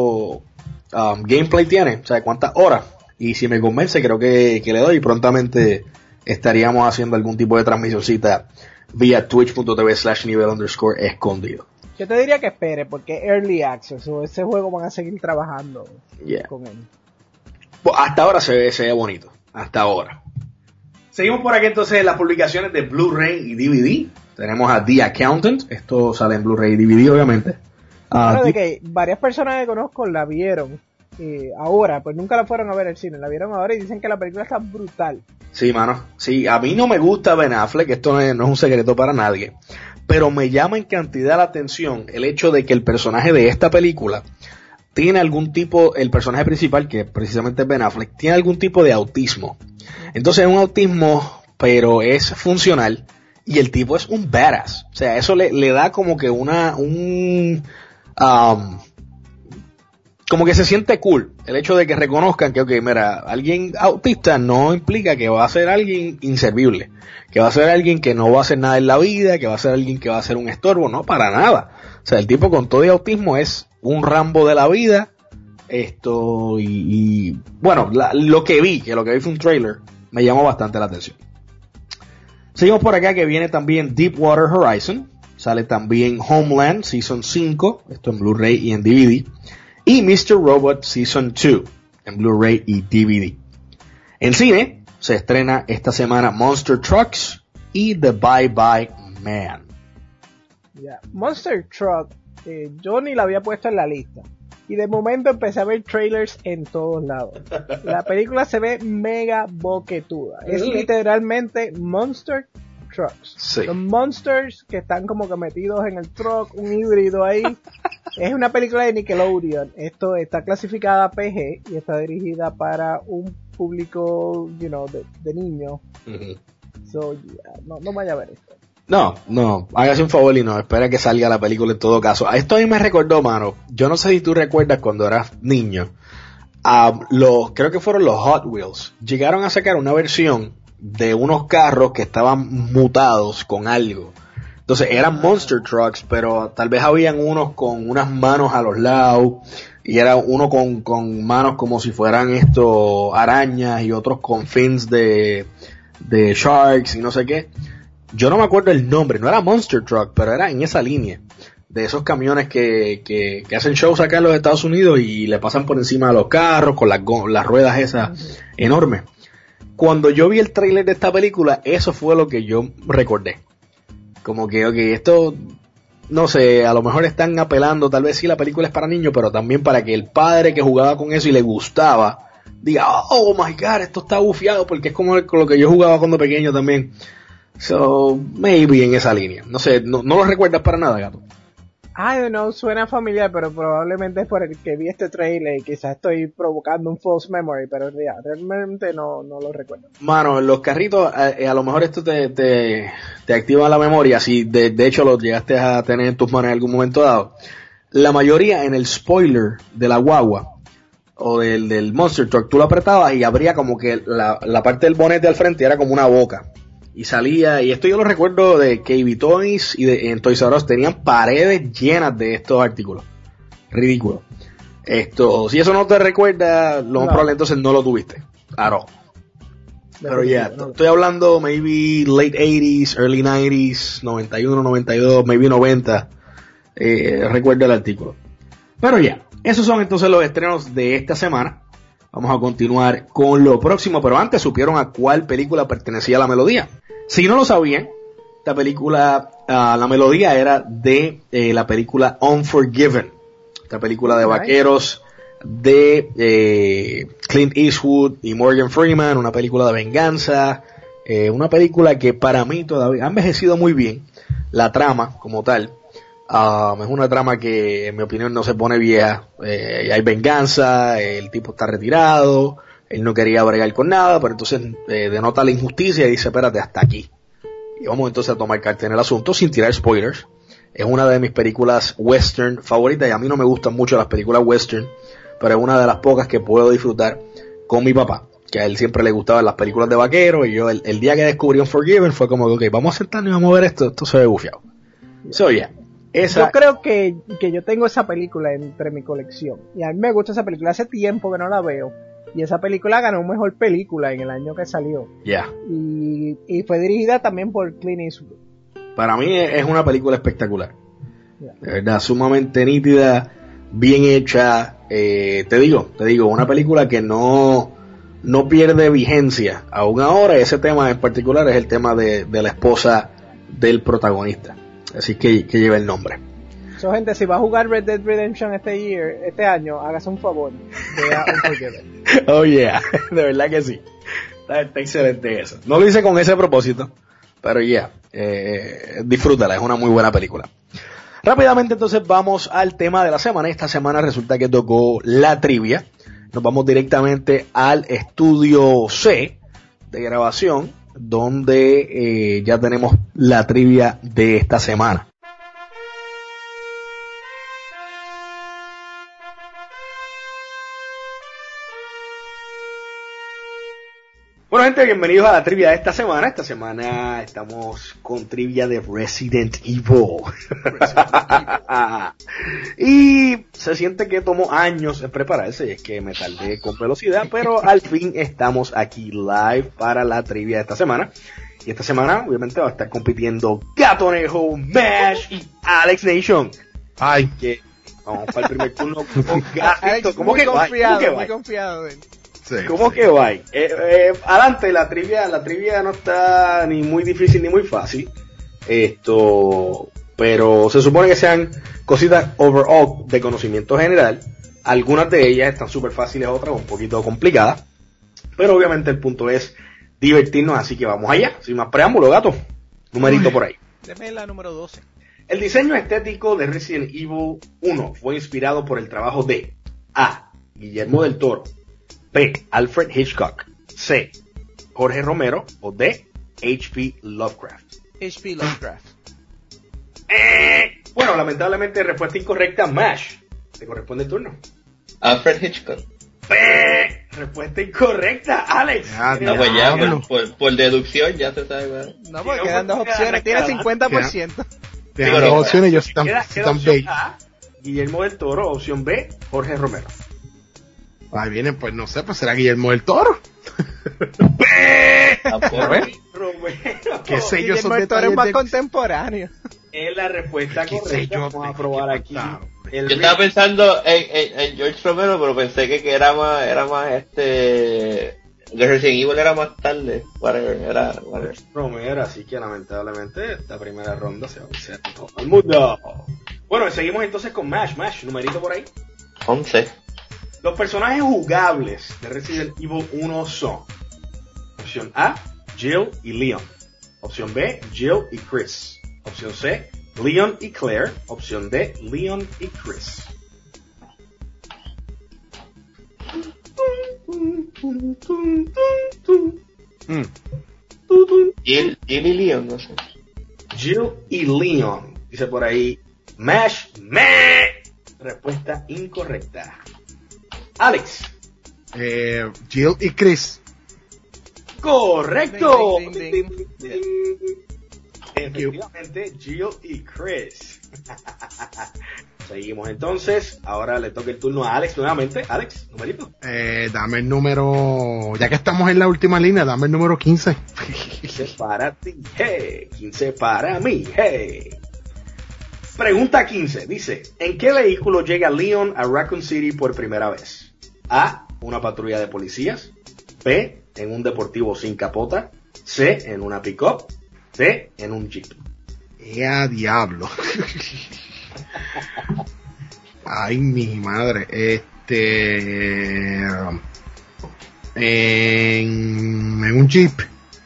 um, gameplay tiene, o sea, cuántas horas. Y si me convence, creo que, que le doy. Y prontamente estaríamos haciendo algún tipo de transmisioncita vía twitch.tv slash nivel underscore escondido. Yo te diría que espere, porque Early Access o ese juego van a seguir trabajando Yeah. con él. Pues hasta ahora se ve, se ve bonito. Hasta ahora. Seguimos por aquí entonces las publicaciones de Blu-ray y D V D. Tenemos a The Accountant. Esto sale en Blu-ray y D V D, obviamente. Uh, Claro, de que varias personas que conozco la vieron eh, ahora, pues nunca la fueron a ver al cine, la vieron ahora y dicen que la película está brutal. Sí, mano. Sí, a mí no me gusta Ben Affleck, esto no es, no es un secreto para nadie. Pero me llama en cantidad la atención el hecho de que el personaje de esta película tiene algún tipo, el personaje principal, que precisamente es Ben Affleck, tiene algún tipo de autismo. Entonces es un autismo, pero es funcional, y el tipo es un badass. O sea, eso le, le da como que una, un, um, como que se siente cool, el hecho de que reconozcan que, ok, mira, alguien autista no implica que va a ser alguien inservible, que va a ser alguien que no va a hacer nada en la vida, que va a ser alguien que va a ser un estorbo, no, para nada. O sea, el tipo con todo el autismo es un Rambo de la vida. Esto y, y bueno, la, lo que vi, que lo que vi fue un trailer, me llamó bastante la atención. Seguimos por acá que viene también Deepwater Horizon, sale también Homeland Season cinco, esto en Blu-ray y en D V D, y mister Robot Season dos en Blu-ray y D V D. En cine se estrena esta semana Monster Trucks y The Bye Bye Man. Yeah. Monster Truck, eh, yo ni la había puesto en la lista. Y de momento empecé a ver trailers en todos lados. La película se ve mega boquetuda. Es literalmente Monster Trucks. Sí. Los monsters que están como que metidos en el truck, un híbrido ahí. Es una película de Nickelodeon. Esto está clasificada P G y está dirigida para un público, you know, de, de niños. Uh-huh. So, yeah, no, no vaya a ver esto. No, no, hágase un favor y no, espera que salga la película en todo caso. Esto a mí me recordó, mano, yo no sé si tú recuerdas cuando eras niño, uh, los, creo que fueron los Hot Wheels, llegaron a sacar una versión de unos carros que estaban mutados con algo. Entonces eran Monster Trucks, pero tal vez habían unos con unas manos a los lados, y era uno con, con manos como si fueran esto arañas y otros con fins de, de sharks y no sé qué. Yo no me acuerdo el nombre, no era Monster Truck, pero era en esa línea de esos camiones que, que, que hacen shows acá en los Estados Unidos y le pasan por encima de los carros con las, las ruedas esas uh-huh. enormes. Cuando yo vi el tráiler de esta película, eso fue lo que yo recordé. Como que, ok, esto, no sé, a lo mejor están apelando, tal vez sí la película es para niños, pero también para que el padre que jugaba con eso y le gustaba, diga, oh my god, esto está bufiado, porque es como con lo que yo jugaba cuando pequeño también. So, maybe en esa línea. No sé, no, no lo recuerdas para nada, gato. I don't know, suena familiar, pero probablemente es por el que vi este trailer y quizás estoy provocando un false memory, pero ya, realmente no, no lo recuerdo. Mano, en los carritos, a, a lo mejor esto te, te, te activa la memoria, si de, de hecho lo llegaste a tener en tus manos en algún momento dado. La mayoría en el spoiler de la guagua o del, del Monster Truck, tú lo apretabas y abría como que la, la parte del bonete al frente era como una boca. Y salía, y esto yo lo recuerdo de K B Toys y de, en Toys R Us tenían paredes llenas de estos artículos. Ridículo. Esto, si eso no te recuerda, lo más no. probable entonces no lo tuviste. Claro. Pero ya, yeah, no. estoy hablando maybe late eighties, early nineties, noventa y uno, noventa y dos, maybe noventa. Eh, recuerda el artículo. Pero ya, yeah, esos son entonces los estrenos de esta semana. Vamos a continuar con lo próximo, pero antes supieron a cuál película pertenecía la melodía. Si no lo sabían, esta película, uh, la melodía era de eh, la película Unforgiven, esta película de vaqueros de eh, Clint Eastwood y Morgan Freeman, una película de venganza, eh, una película que para mí todavía ha envejecido muy bien, la trama como tal. Um, es una trama que en mi opinión no se pone vieja, eh, hay venganza, el tipo está retirado, él no quería bregar con nada, pero entonces eh, denota la injusticia y dice, espérate, hasta aquí. Y vamos entonces a tomar carta en el asunto sin tirar spoilers. Es una de mis películas western favoritas y a mí no me gustan mucho las películas western, pero es una de las pocas que puedo disfrutar con mi papá, que a él siempre le gustaban las películas de vaqueros y yo el, el día que descubrí Unforgiven fue como, ok, vamos a sentarnos y vamos a ver esto, esto se ve bufiado. So yeah. Esa... Yo creo que, que yo tengo esa película entre mi colección. Y a mí me gusta esa película. Hace tiempo que no la veo. Y esa película ganó mejor película en el año que salió. Ya. Yeah. Y, y fue dirigida también por Clint Eastwood. Para mí es una película espectacular. Yeah. De verdad, sumamente nítida, bien hecha. Eh, te digo, te digo, una película que no, no pierde vigencia. Aún ahora, ese tema en particular es el tema de, de la esposa del protagonista. Así que, que lleva el nombre. So, gente, si va a jugar Red Dead Redemption este year, este año, hágase un favor. Vea Unforgiven. Oh yeah, de verdad que sí. Está, está excelente eso. No lo hice con ese propósito, pero ya, yeah, eh, disfrútala, es una muy buena película. Rápidamente entonces vamos al tema de la semana. Esta semana resulta que tocó la trivia. Nos vamos directamente al estudio C de grabación, donde eh, ya tenemos la trivia de esta semana. Bueno, gente, bienvenidos a la trivia de esta semana. Esta semana estamos con trivia de Resident Evil. Resident Evil. Y se siente que tomó años en prepararse, y es que me tardé con velocidad, pero al fin estamos aquí live para la trivia de esta semana. Y esta semana, obviamente, va a estar compitiendo Gatonejo, Mash y Alex Nation. Ay, que vamos para el primer turno con Gatito. ¿Cómo que confiado, ¿Cómo que muy confiado de él? Sí, ¿Cómo sí. que va? Eh, eh, adelante, la trivia, la trivia no está ni muy difícil ni muy fácil. Esto, pero se supone que sean cositas overall de conocimiento general. Algunas de ellas están súper fáciles, otras un poquito complicadas. Pero obviamente el punto es divertirnos, así que vamos allá. Sin más preámbulo, gato. Numerito por ahí. Deme la número doce. El diseño estético de Resident Evil uno fue inspirado por el trabajo de A. Guillermo del Toro, B. Alfred Hitchcock, C. Jorge Romero o D. H P Lovecraft. H P Lovecraft. Eh, bueno, lamentablemente respuesta incorrecta, Mash. ¿Te corresponde el turno? Alfred Hitchcock. Eh, respuesta incorrecta, Alex. Ah, no, pues ya, bueno, por, por deducción ya se sabe. ¿verdad? No, porque quedan dos opciones, tiene cincuenta por ciento. Tiene dos opciones y ellos están, queda, queda están B. A, Guillermo del Toro, opción B, Jorge Romero. Ahí viene, pues no sé, pues será Guillermo del Toro. Romero. ¿Qué sé yo? Guillermo del Toro es más de... contemporáneo. Es la respuesta correcta. Vamos a probar aquí. El yo estaba pensando en, en, en George Romero, pero pensé que, que era más, era más este, The Resident Evil era más tarde, whatever, era, whatever. Romero, así que lamentablemente esta primera ronda se va a hacer todo el mundo. Bueno, seguimos entonces con Mash, Mash, numerito por ahí. once. Los personajes jugables de Resident Evil uno son: opción A, Jill y Leon. Opción B, Jill y Chris. Opción C, Leon y Claire. Opción D, Leon y Chris. Mm. Jill, Jill y Leon, no sé. Jill y Leon. Dice por ahí, Mash, me. Respuesta incorrecta. Alex. Eh, Jill y Chris. Correcto. Ding, ding, ding, ding. Efectivamente, Jill y Chris. Seguimos entonces. Ahora le toca el turno a Alex nuevamente. Alex, numerito. Eh, dame el número, ya que estamos en la última línea, dame el número quince. quince para ti, hey. quince para mí, hey. Pregunta quince. Dice, ¿en qué vehículo llega Leon a Raccoon City por primera vez? A, una patrulla de policías. B, en un deportivo sin capota. C, en una pick-up. D, en un jeep. ¡Ya diablo! Ay, mi madre. Este... En, en un jeep.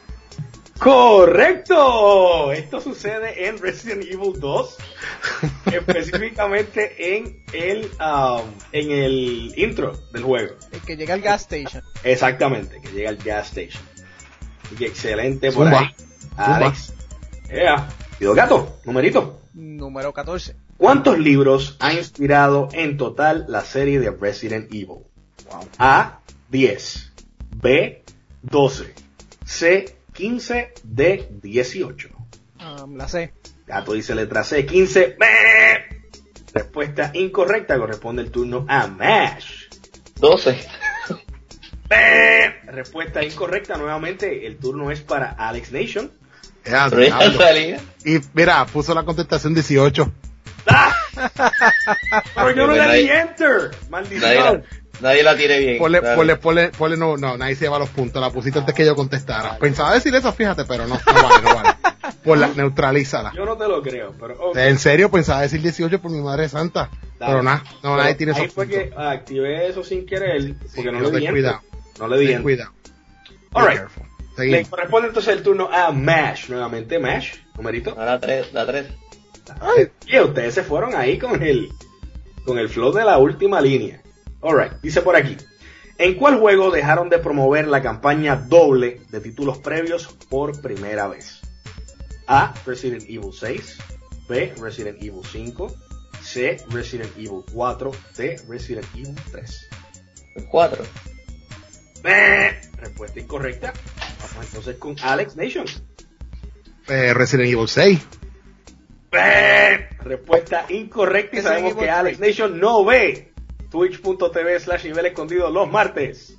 ¡Correcto! Esto sucede en Resident Evil dos. Específicamente en el, um, en el intro del juego. El que llega al gas station. Exactamente, que llega al gas station. Y excelente por Zumba. ahí. Alex. Yeah. Pido gato, numerito. Número catorce. ¿Cuántos libros ha inspirado en total la serie de Resident Evil? A, diez. B, doce. C, quince. D, dieciocho. Um, la C. Gato dice letra C, quince. B. Respuesta incorrecta, corresponde el turno a Mash. doce. B. Respuesta incorrecta, nuevamente el turno es para Alex Nation. ¡Ya Pero ya diablo! salía. Y mira, puso la contestación dieciocho. ¡Ah! Pero yo no le di Nadie- enter, Nadie maldición. la, nadie la tiene bien. Ponle, Dale. ponle, ponle, ponle, no, no, nadie se lleva los puntos. La pusiste antes que yo contestara. Pensaba decir eso, fíjate, pero no, no vale, no vale. Ponla, neutralízala. Yo no te lo creo, pero ok. En serio, pensaba decir dieciocho por mi madre santa. Dale. Pero nada, no, Pero nadie tiene ahí esos fue puntos. que activé eso sin querer, porque no no le ten di enter. cuidado. No le di Ten enter. cuidado. All Be right. careful. Le Seguimos. corresponde entonces el turno a Mash, nuevamente Mash, numerito. A la tres, la tres. Ay, y ustedes se fueron ahí con el con el flow de la última línea. Alright, dice por aquí. ¿En cuál juego dejaron de promover la campaña doble de títulos previos por primera vez? A, Resident Evil seis. B, Resident Evil cinco. C, Resident Evil cuatro. D, Resident Evil tres. cuatro. B, respuesta incorrecta. Vamos entonces con Alex Nation. Eh, Resident Evil seis. B, respuesta incorrecta y Resident sabemos Evil que Alex tres. Nation no ve twitch.tv slash nivel escondido los martes.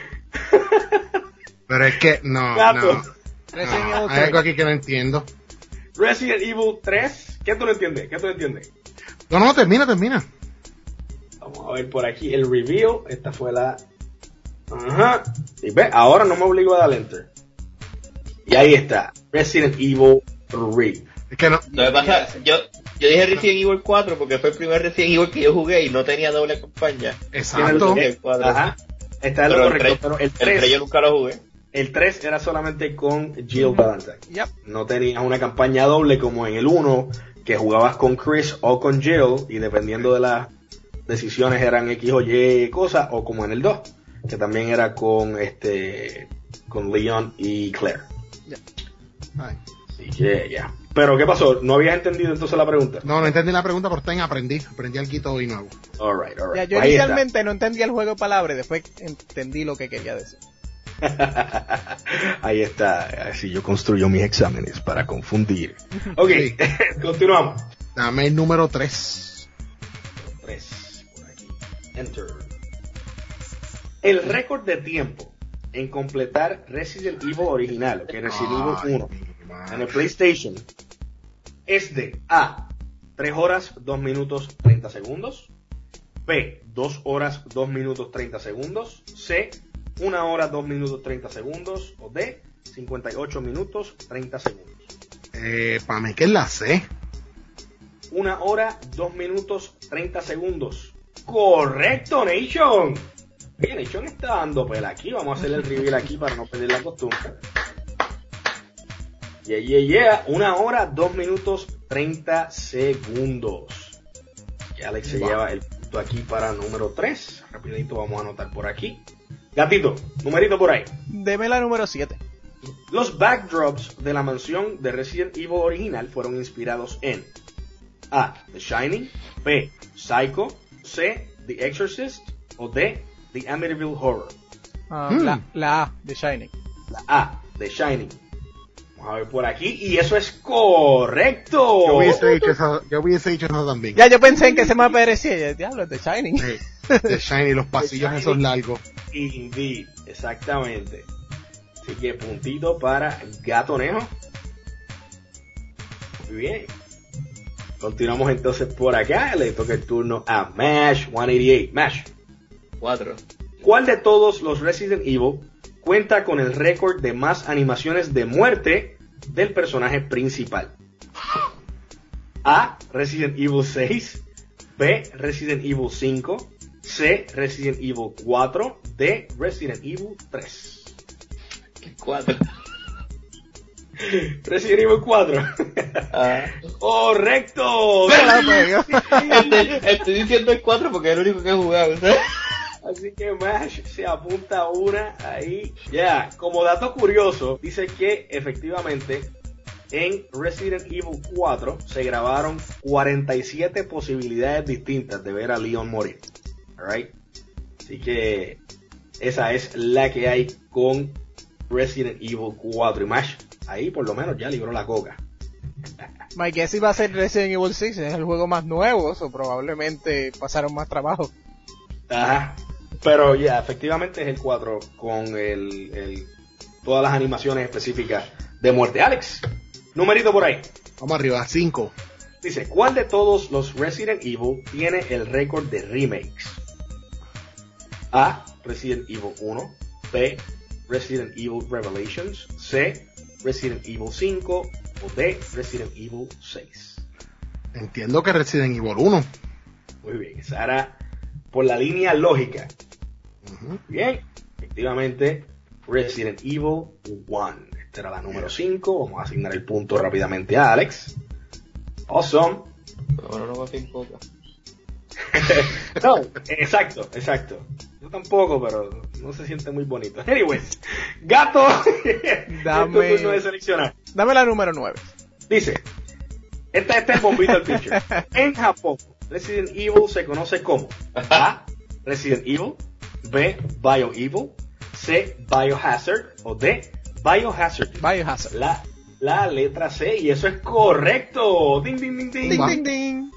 Pero es que, no, Gato. no. Resident no, Evil hay algo tres. aquí que no entiendo. Resident Evil tres, ¿qué tú no entiendes? ¿Qué tú no entiendes? No, no, termina, termina. Vamos a ver por aquí el reveal. Esta fue la... Ajá. Y ve, ahora no me obligo a dar enter. Y ahí está. Resident Evil tres. Es que no. Lo que pasa, yo, yo dije Resident Evil cuatro porque fue el primer Resident Evil que yo jugué y no tenía doble campaña. Exacto. Tiene el- El cuatro. Ajá. Está en lo Pero el correcto, tres- pero el El tres tres, yo nunca lo jugué. el tres era solamente con Jill Valentine. Yep. No tenías una campaña doble como en el uno, que jugabas con Chris o con Jill, y dependiendo de las decisiones eran X o Y cosas, o como en el dos, que también era con este con Leon y Claire. Ay. Así que ya. Pero ¿qué pasó? ¿No habías entendido entonces la pregunta? No, no entendí la pregunta, pero está en aprendí. Aprendí algo hoy nuevo. Alright, alright. Ya, yo Ahí está. inicialmente no entendía el juego de palabras, después entendí lo que quería decir. Ahí está. Así yo construyo mis exámenes para confundir. Ok, Sí. continuamos. Dame el número tres. tres por aquí. Enter. El récord de tiempo en completar Resident Evil original, que es Resident Ay, Evil uno, mi madre. en el PlayStation, es de A, tres horas, dos minutos, treinta segundos. B, dos horas, dos minutos, treinta segundos. C, una hora, dos minutos, treinta segundos. O D, cincuenta y ocho minutos, treinta segundos. Eh, para mí que es la C. Una hora, dos minutos, treinta segundos. correcto, Nation. Oye, Nation está dando pela aquí. Vamos a hacer el reveal aquí para no perder la costumbre. Yeah, yeah, yeah. Una hora, dos minutos, treinta segundos. Y Alex se wow. lleva el punto aquí para número tres. Rapidito vamos a anotar por aquí. Gatito, numerito por ahí. Deme la número siete. Los backdrops de la mansión de Resident Evil original fueron inspirados en A. The Shining, B. Psycho, C. The Exorcist o D. The Amityville Horror. Uh, hmm. la, la A, The Shining. La A, The Shining. Vamos a ver por aquí y eso es correcto. Yo hubiese dicho eso, yo hubiese dicho eso también. Ya yo pensé en que se me aparecía. Diablo, The Shining. Sí, The Shining, los pasillos Shining, esos largos. Indeed, exactamente. Así que puntito para Gatonejo. Muy bien. Continuamos entonces por acá. Le toca el turno a Mash ciento ochenta y ocho. Mash. cuatro. ¿Cuál de todos los Resident Evil cuenta con el récord de más animaciones de muerte del personaje principal? A. Resident Evil seis. B. Resident Evil cinco. C. Resident Evil cuatro. D. Resident Evil tres. cuatro. Resident Evil cuatro. Ah. ¡Correcto! estoy, estoy diciendo el cuatro porque es el único que he jugado, ¿sabes? Así que Mash se apunta una ahí. Ya, yeah. Como dato curioso, dice que efectivamente en Resident Evil cuatro se grabaron cuarenta y siete posibilidades distintas de ver a Leon morir. Alright. Así que esa es la que hay con Resident Evil cuatro. Y Mash ahí por lo menos ya libró la coca. My guess iba a ser Resident Evil seis, es el juego más nuevo, o probablemente pasaron más trabajo. Ajá. Pero ya, yeah, efectivamente es el cuatro con el, el todas las animaciones específicas de muerte. Alex, numerito por ahí. Vamos arriba, cinco. Dice, ¿cuál de todos los Resident Evil tiene el récord de remakes? A. Resident Evil uno. B. Resident Evil Revelations. C. Resident Evil cinco. O D. Resident Evil seis. Entiendo que Resident Evil uno. Muy bien, esa era por la línea lógica. Uh-huh. Bien, efectivamente Resident Evil uno. Esta era la número cinco. Vamos a asignar el punto rápidamente a Alex. Awesome. Ahora no va a ser poca. No, exacto, exacto. Yo tampoco, pero no se siente muy bonito. Anyways, Gato, dame, turno de seleccionar. Dame la número nueve. Dice, esta, esta es bombito al picture. En Japón, Resident Evil se conoce como A. Resident Evil, B. BioEvil, C. Biohazard o D. Biohazard. Biohazard. La, la letra C y eso es correcto. Ding, ding, ding, ding. Ding, ding, ding.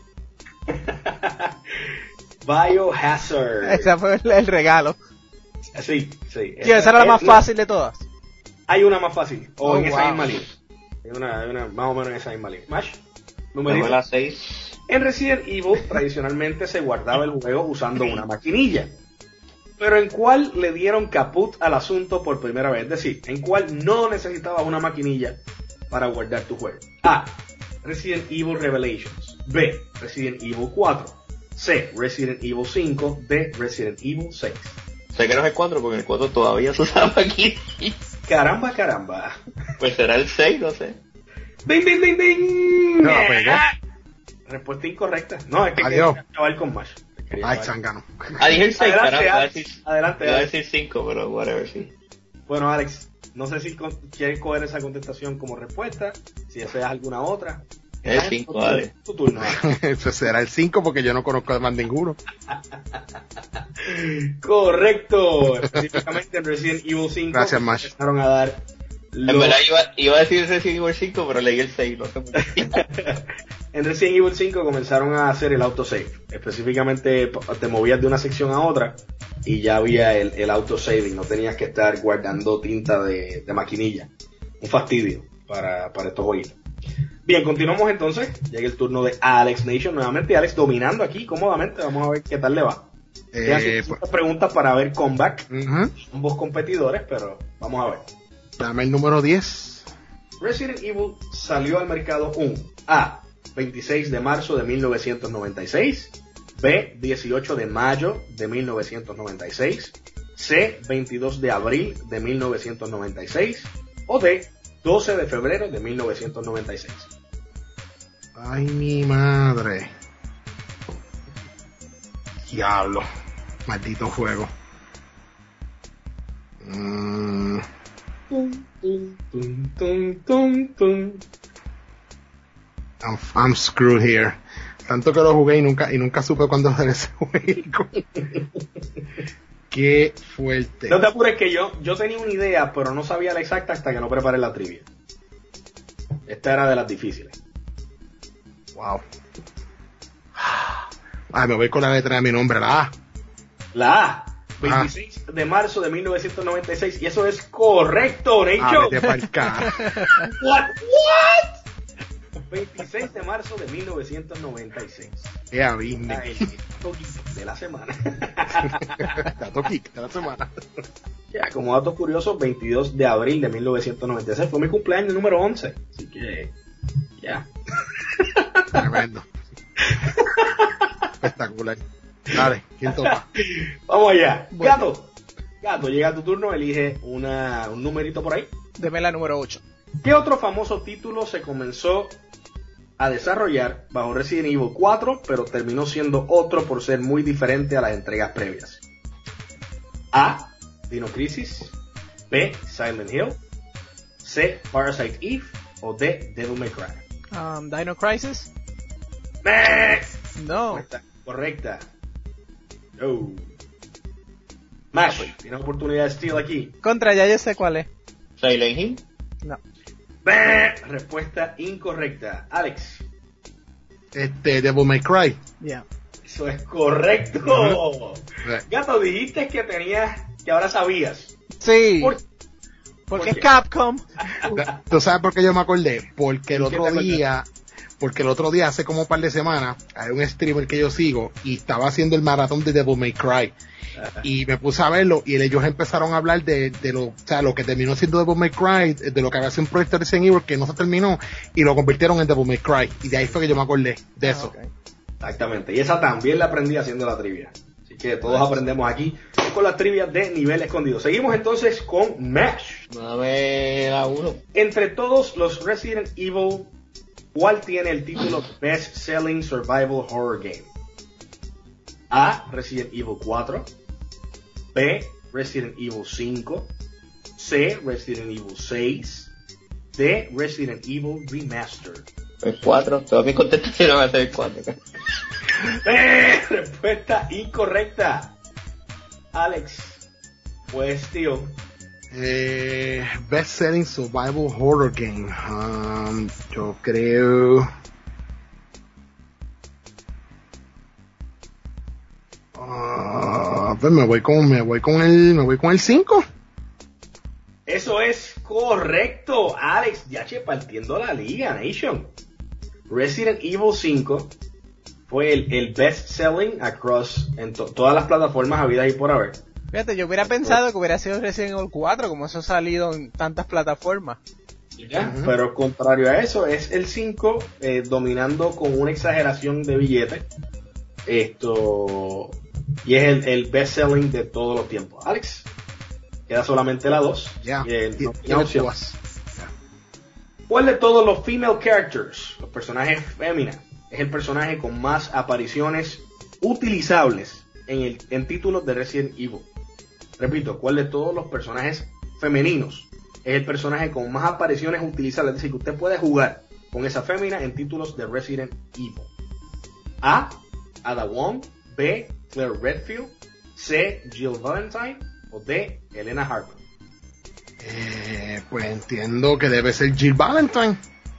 Biohazard. Ese fue el, el regalo. Sí, sí. Esa, esa era la más fácil de todas. Hay una más fácil, o oh, en esa wow. misma línea. Hay una, hay una más o menos en esa misma línea. Mash, número la seis. En Resident Evil tradicionalmente se guardaba el juego usando una maquinilla. Pero ¿en cuál le dieron caput al asunto por primera vez? Es decir, ¿en cuál no necesitabas una maquinilla para guardar tu juego? A. Resident Evil Revelations. B. Resident Evil cuatro. C. Resident Evil cinco. D. Resident Evil seis. Sé que no es el cuatro porque el cuatro todavía se usaba aquí. Caramba, caramba. Pues será el seis, no sé. ¡Ding, ding, ding, ding! No, pegó. Respuesta incorrecta. No, es que Adiós. quería acabar con Mash. Ay, zángano. Ah, dije el seis, adelante, caramba. Alex. Decir, Adelante, iba a Alex. decir cinco, pero whatever, sí. Bueno, Alex, no sé si con- quieres coger esa contestación como respuesta, si deseas alguna otra. Es el cinco, vale. Tu turno, Alex. Eso será el cinco porque yo no conozco además ninguno. Correcto. Específicamente en Resident Evil cinco. Gracias, Mash. Empezaron a dar En los- verdad iba, iba a decir Resident Evil cinco, pero leí el seis, no sé por qué. En Resident Evil cinco comenzaron a hacer el autosave. Específicamente p- te movías de una sección a otra y ya había el, el autosaving. No tenías que estar guardando tinta de, de maquinilla. Un fastidio para, para estos jueguitos. Bien, continuamos entonces. Llega el turno de Alex Nation. Nuevamente Alex dominando aquí cómodamente. Vamos a ver qué tal le va. Te hacen Eh, ciertas preguntas para ver comeback. Ujú. Ambos competidores, pero vamos a ver. Dame el número diez. Resident Evil salió al mercado un A. veintiséis de marzo de mil novecientos noventa y seis, B, dieciocho de mayo de mil novecientos noventa y seis, C, veintidós de abril de mil novecientos noventa y seis o D, doce de febrero de mil novecientos noventa y seis. Ay, mi madre. Diablo. Maldito juego. Mm. Tum, tum, tum, tum, tum, tum. I'm, I'm screwed here. Tanto que lo jugué y nunca, y nunca supe cuándo hacer ese juego. Qué fuerte. No te apures que yo, yo tenía una idea, pero no sabía la exacta hasta que no preparé la trivia. Esta era de las difíciles. Wow. Ay, me voy con la letra de mi nombre, la A. La A, veintiséis de marzo de mil novecientos noventa y seis, y eso es correcto, Nacho. Ah, vete pa'l cara. What? What? veintiséis de marzo de mil novecientos noventa y seis. Yeah, Disney. El dato geek de la semana. Dato geek de la semana. Ya, como datos curiosos, veintidós de abril de mil novecientos noventa y seis fue mi cumpleaños número once. Así que, ya. Tremendo. Espectacular. Dale, ¿quién toca? Vamos allá. Bueno. Gato. Gato, llega tu turno, elige una, un numerito por ahí. Deme la número ocho. ¿Qué otro famoso título se comenzó a desarrollar bajo Resident Evil cuatro, pero terminó siendo otro por ser muy diferente a las entregas previas? A. Dino Crisis, B. Silent Hill, C. Parasite Eve o D. Devil May Cry. Um, Dino Crisis. ¡Meh! No. Correcta. Correcta. No. Mash, tiene oportunidad de steal aquí. Contra, ya yo sé cuál es. Silent Hill. No. ¡Meh! Respuesta incorrecta. Alex. Este, Devil May Cry. Ya. Eso es correcto. Uh-huh. Gato, dijiste que tenías, que ahora sabías. Sí. ¿Por, Porque ¿por es qué? Capcom. ¿Tú sabes por qué yo me acordé? Porque el ¿En qué otro te día, porque el otro día, hace como un par de semanas, hay un streamer que yo sigo y estaba haciendo el maratón de Devil May Cry. Y me puse a verlo y ellos empezaron a hablar de, de lo, o sea, lo que terminó siendo Devil May Cry, de lo que había sido un proyecto de Resident Evil que no se terminó y lo convirtieron en Devil May Cry. Y de ahí fue que yo me acordé de eso. Okay. Exactamente. Y esa también la aprendí haciendo la trivia. Así que todos aprendemos aquí con la trivia de nivel escondido. Seguimos entonces con MASH. Dame la uno. Entre todos los Resident Evil, ¿cuál tiene el título Best Selling Survival Horror Game? A. Resident Evil cuatro, B. Resident Evil cinco, C. Resident Evil seis, D. Resident Evil Remastered. El cuatro. Todas mis contestaciones van a ser el cuatro. ¡Eh! Respuesta incorrecta. Alex, pues tío. Eh, Best Selling Survival Horror Game. Um, yo creo. Uh, pues me voy con, me voy con el, me voy con el cinco. Eso es correcto, Alex. Ya che, partiendo la liga, Nation. Resident Evil cinco fue el, el best selling across en to- todas las plataformas habidas y por haber. Fíjate, yo hubiera pensado que hubiera sido Resident Evil cuatro, como eso ha salido en tantas plataformas. ¿Ya? Uh-huh. Pero contrario a eso, es el cinco eh, dominando con una exageración de billetes. Esto. Y es el, el best selling de todos los tiempos. Alex, queda solamente la dos. Ya, Yeah. yeah. No, no ¿Cuál de todos los female characters, los personajes féminas, es el personaje con más apariciones utilizables en, el, en títulos de Resident Evil? Repito, ¿cuál de todos los personajes femeninos es el personaje con más apariciones utilizables? Es decir, que usted puede jugar con esa fémina en títulos de Resident Evil. A. Ada Wong, B. Claire Redfield, C. Jill Valentine o D. Helena Harper. Eh, pues entiendo que debe ser Jill Valentine.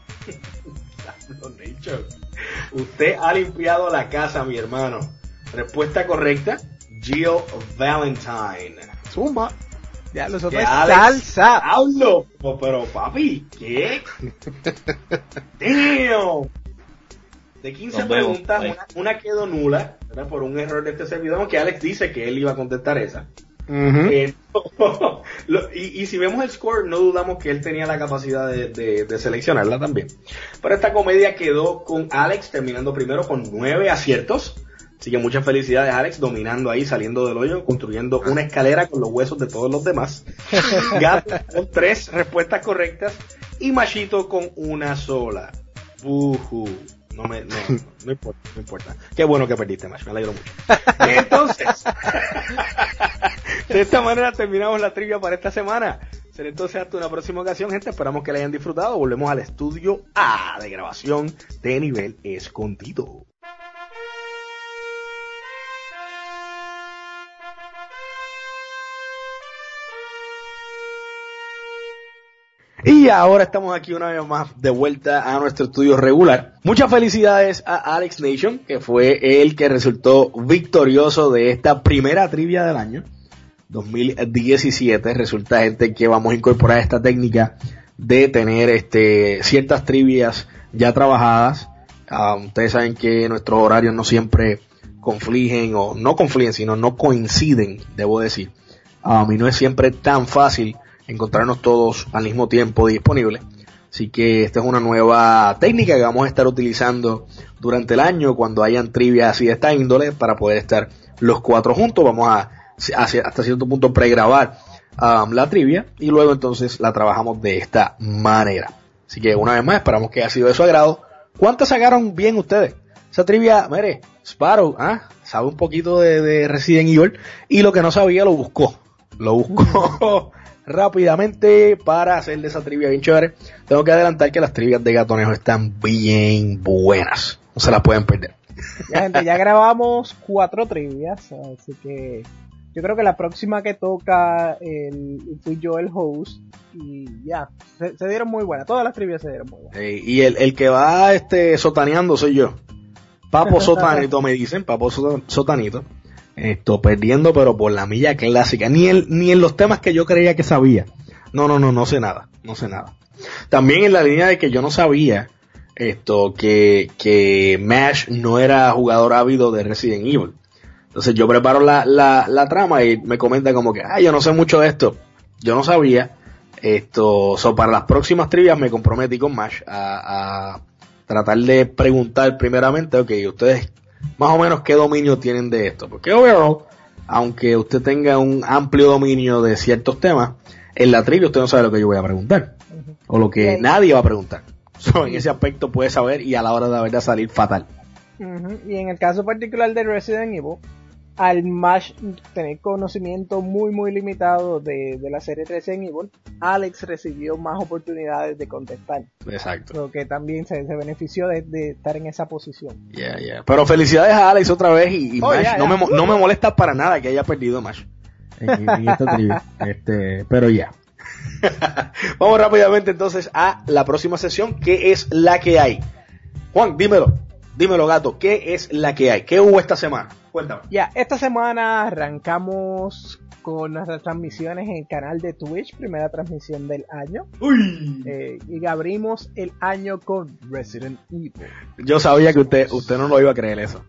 Usted ha limpiado la casa, mi hermano. Respuesta correcta, Jill Valentine. Zumba. Ya lo supe, Alex, salsa. Hablo, pero papi, ¿qué? Damn. De quince Nos vemos. preguntas, Bye. una, una quedó nula, ¿verdad? Por un error de este servidor, aunque Alex dice que él iba a contestar esa. Uh-huh. Eh, lo, y, y si vemos el score, no dudamos que él tenía la capacidad de, de, de seleccionarla también. Pero esta comedia quedó con Alex terminando primero con nueve aciertos, Así que muchas felicidades, Alex, dominando ahí, saliendo del hoyo, construyendo una escalera con los huesos de todos los demás. Gato con tres respuestas correctas y Machito con una sola. Uh-huh. No me, no, no importa, no importa. Qué bueno que perdiste, Mach, me alegro mucho. Entonces, de esta manera terminamos la trivia para esta semana. Será entonces hasta una próxima ocasión, gente. Esperamos que la hayan disfrutado. Volvemos al estudio A de grabación de Nivel Escondido. Y ahora estamos aquí una vez más de vuelta a nuestro estudio regular. Muchas felicidades a Alex Nation, que fue el que resultó victorioso de esta primera trivia del año dos mil diecisiete. Resulta, gente, que vamos a incorporar esta técnica de tener este ciertas trivias ya trabajadas. Uh, ustedes saben que nuestros horarios no siempre confligen, o no confligen, sino no coinciden, debo decir. Um, y no es siempre tan fácil encontrarnos todos al mismo tiempo disponibles. Así que esta es una nueva técnica que vamos a estar utilizando durante el año cuando hayan trivias así de esta índole, para poder estar los cuatro juntos. Vamos a, a hasta cierto punto pregrabar um, la trivia y luego entonces la trabajamos de esta manera. Así que una vez más esperamos que haya sido de su agrado. ¿Cuántas sacaron bien ustedes? Esa trivia, mire, Sparrow, ¿ah? sabe un poquito de, de Resident Evil, y lo que no sabía lo buscó. Lo buscó rápidamente para hacer de esa trivia bien chévere. Tengo que adelantar que las trivias de Gatonejo están bien buenas, no se las pueden perder. Ya, gente, ya grabamos cuatro trivias, así que yo creo que la próxima que toca el, fui yo el host, y ya, se, se dieron muy buenas, todas las trivias se dieron muy buenas. Eh, y el, el que va este sotaneando soy yo, Papo Sotanito me dicen, Papo Sotanito. Esto, perdiendo pero por la milla clásica, ni el, ni en los temas que yo creía que sabía. No, no, no, no sé nada, no sé nada. También en la línea de que yo no sabía esto, que, que Mash no era jugador ávido de Resident Evil. Entonces yo preparo la, la, la trama y me comenta como que, ah, yo no sé mucho de esto. Yo no sabía esto, so para las próximas trivias me comprometí con Mash a, a tratar de preguntar primeramente, ok, ustedes más o menos qué dominio tienen de esto, porque overall, aunque usted tenga un amplio dominio de ciertos temas, en la trivia usted no sabe lo que yo voy a preguntar, uh-huh. o lo que sí. nadie va a preguntar. So, en ese aspecto puede saber y a la hora de la verdad salir fatal. Uh-huh. Y en el caso particular de Resident Evil, al Mash tener conocimiento muy muy limitado de, de la serie Resident Evil, Alex recibió más oportunidades de contestar. Exacto. Lo que también se, se benefició de, de estar en esa posición. Yeah, yeah. Pero felicidades a Alex otra vez y, y oh, Mash, yeah, no, yeah. Me, no me molesta para nada que haya perdido Mash en, en esta trivia. Este, pero ya. Yeah. Vamos rápidamente entonces a la próxima sesión, que es la que hay. Juan, dímelo. Dímelo, gato, ¿qué es la que hay? ¿Qué hubo esta semana? Cuéntame. Ya, esta semana arrancamos con nuestras transmisiones en el canal de Twitch, primera transmisión del año. Uy. Eh, y abrimos el año con Resident Evil. Yo sabía que usted usted no lo iba a creer eso.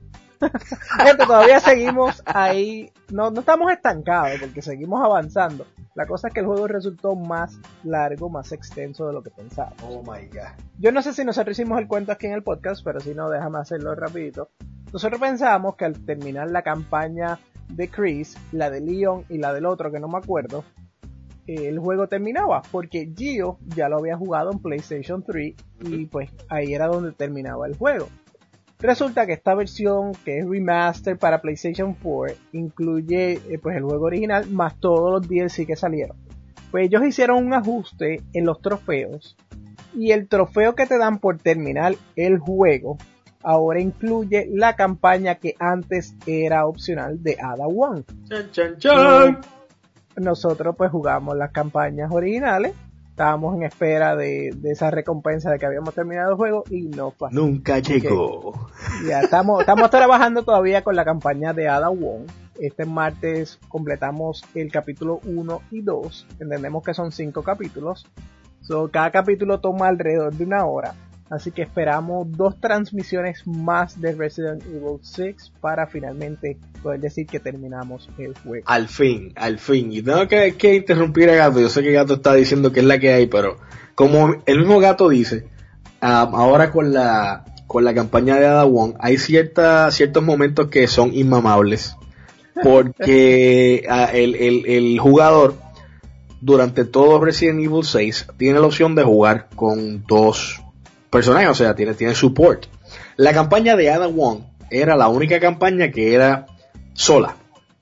Gente, todavía seguimos ahí, no, no estamos estancados porque seguimos avanzando. La cosa es que el juego resultó más largo, más extenso de lo que pensábamos. Oh my god. Yo no sé si nosotros hicimos el cuento aquí en el podcast, pero si no, déjame hacerlo rapidito. Nosotros pensábamos que al terminar la campaña de Chris, la de Leon y la del otro que no me acuerdo, eh, el juego terminaba, porque Gio ya lo había jugado en PlayStation tres y pues ahí era donde terminaba el juego. Resulta que esta versión, que es remaster para PlayStation cuatro, incluye eh, pues el juego original más todos los D L C que salieron. Pues ellos hicieron un ajuste en los trofeos, y el trofeo que te dan por terminar el juego ahora incluye la campaña que antes era opcional de Ada Wong. Chan, chan, chan. Nosotros pues jugamos las campañas originales. Estábamos en espera de, de esa recompensa de que habíamos terminado el juego y no pasó. Nunca llegó. Ya estamos, estamos trabajando todavía con la campaña de Ada Wong. Este martes completamos el capítulo uno y dos. Entendemos que son cinco capítulos. So, cada capítulo toma alrededor de una hora. Así que esperamos dos transmisiones más de Resident Evil seis para finalmente poder decir que terminamos el juego. Al fin, al fin. Y tengo que, que interrumpir a Gato. Yo sé que Gato está diciendo que es la que hay, pero como el mismo Gato dice, um, ahora con la con la campaña de Ada Wong, hay cierta, ciertos momentos que son inmamables, porque a, el, el, el jugador durante todo Resident Evil seis tiene la opción de jugar con dos personajes, o sea, tiene, tiene support. La campaña de Ada Wong era la única campaña que era sola,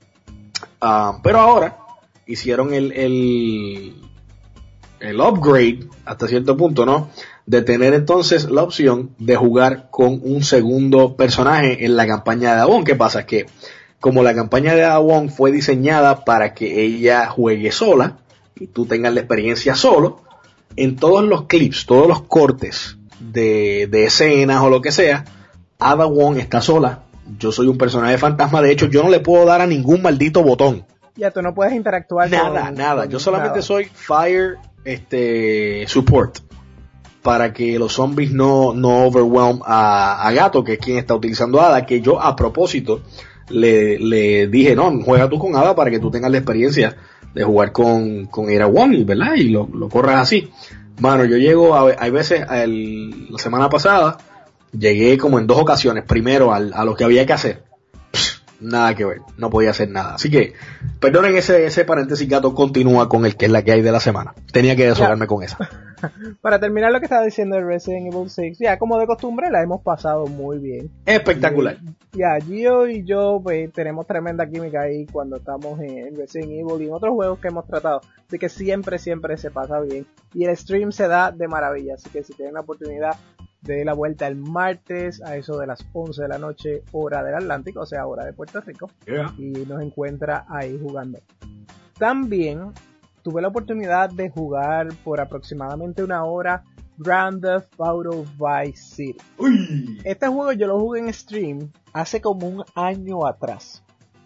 uh, pero ahora hicieron el, el el upgrade hasta cierto punto, ¿no? De tener entonces la opción de jugar con un segundo personaje en la campaña de Ada Wong. ¿Qué pasa? Que como la campaña de Ada Wong fue diseñada para que ella juegue sola y tú tengas la experiencia solo, en todos los clips, todos los cortes de, de escenas o lo que sea, Ada Wong está sola. Yo soy un personaje fantasma. De hecho, yo no le puedo dar a ningún maldito botón. Ya, tú no puedes interactuar nada, con, nada. Con yo solamente nada. soy fire este support para que los zombies no, no overwhelm a, a Gato, que es quien está utilizando a Ada, que yo a propósito le, le dije, no, juega tú con Ada para que tú tengas la experiencia de jugar con, con Ada Wong, ¿verdad? Y lo, lo corras así. Mano, yo llego, a, hay veces, el, la semana pasada, llegué como en dos ocasiones, primero al, a lo que había que hacer. Nada que ver, no podía hacer nada. Así que, perdonen ese, ese paréntesis, Gato continúa con el que es la que hay de la semana. Tenía que desahogarme con esa. Para terminar lo que estaba diciendo de Resident Evil seis, ya como de costumbre la hemos pasado muy bien. Espectacular. Y, ya, Gio y yo pues, tenemos tremenda química ahí cuando estamos en Resident Evil y en otros juegos que hemos tratado. Así que siempre, siempre se pasa bien. Y el stream se da de maravilla. Así que si tienen la oportunidad, de la vuelta el martes a eso de las once de la noche, hora del Atlántico, o sea, hora de Puerto Rico. Yeah. Y nos encuentra ahí jugando. También tuve la oportunidad de jugar por aproximadamente una hora Grand Theft Auto Vice City. Uy. Este juego yo lo jugué en stream hace como un año atrás.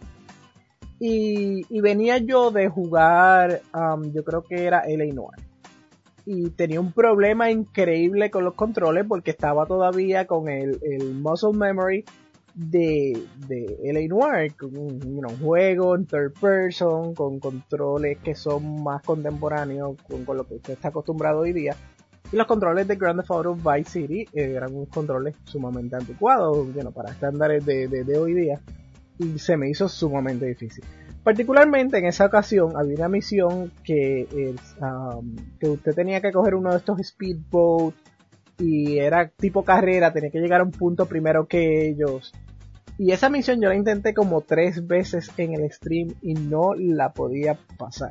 Y, y venía yo de jugar, um, yo creo que era L A Noire. Y tenía un problema increíble con los controles porque estaba todavía con el, el muscle memory de, de L A Noire, con you know, un juego en third person, con controles que son más contemporáneos con, con lo que usted está acostumbrado hoy día. Y los controles de Grand Theft Auto Vice City eh, eran unos controles sumamente anticuados, you know, para estándares de, de, de hoy día. Y se me hizo sumamente difícil. Particularmente en esa ocasión había una misión que, es, um, que usted tenía que coger uno de estos speedboats y era tipo carrera, tenía que llegar a un punto primero que ellos. Y esa misión yo la intenté como tres veces en el stream y no la podía pasar.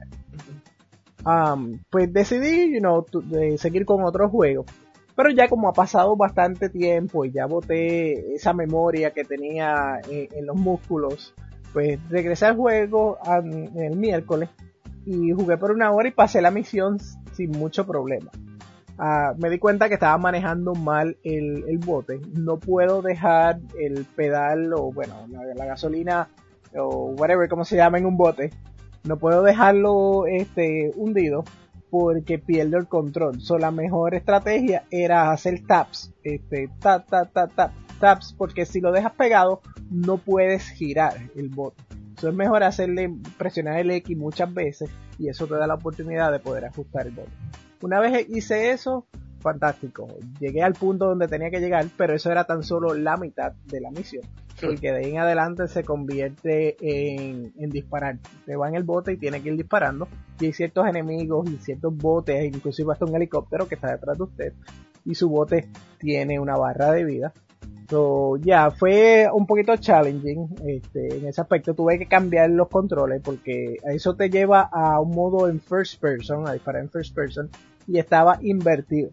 Um, pues decidí, you know, tu, de seguir con otro juego. Pero ya como ha pasado bastante tiempo y ya boté esa memoria que tenía en, en los músculos, pues regresé al juego um, el miércoles y jugué por una hora y pasé la misión sin mucho problema. Uh, me di cuenta que estaba manejando mal el, el bote. No puedo dejar el pedal o bueno, la, la gasolina o whatever como se llama en un bote. No puedo dejarlo este hundido porque pierdo el control. So, la mejor estrategia era hacer taps, este tap tap tap tap taps, porque si lo dejas pegado no puedes girar el bote. So, es mejor hacerle presionar el X muchas veces y eso te da la oportunidad de poder ajustar el bote. Una vez hice eso, fantástico. Llegué al punto donde tenía que llegar, pero eso era tan solo la mitad de la misión. Porque de ahí en adelante se convierte en, en disparar. Te va en el bote y tiene que ir disparando. Y hay ciertos enemigos y ciertos botes, inclusive hasta un helicóptero que está detrás de usted. Y su bote tiene una barra de vida. So, ya, yeah, fue un poquito challenging este, en ese aspecto. Tuve que cambiar los controles porque eso te lleva a un modo en first person, a disparar en first person. Y estaba invertido.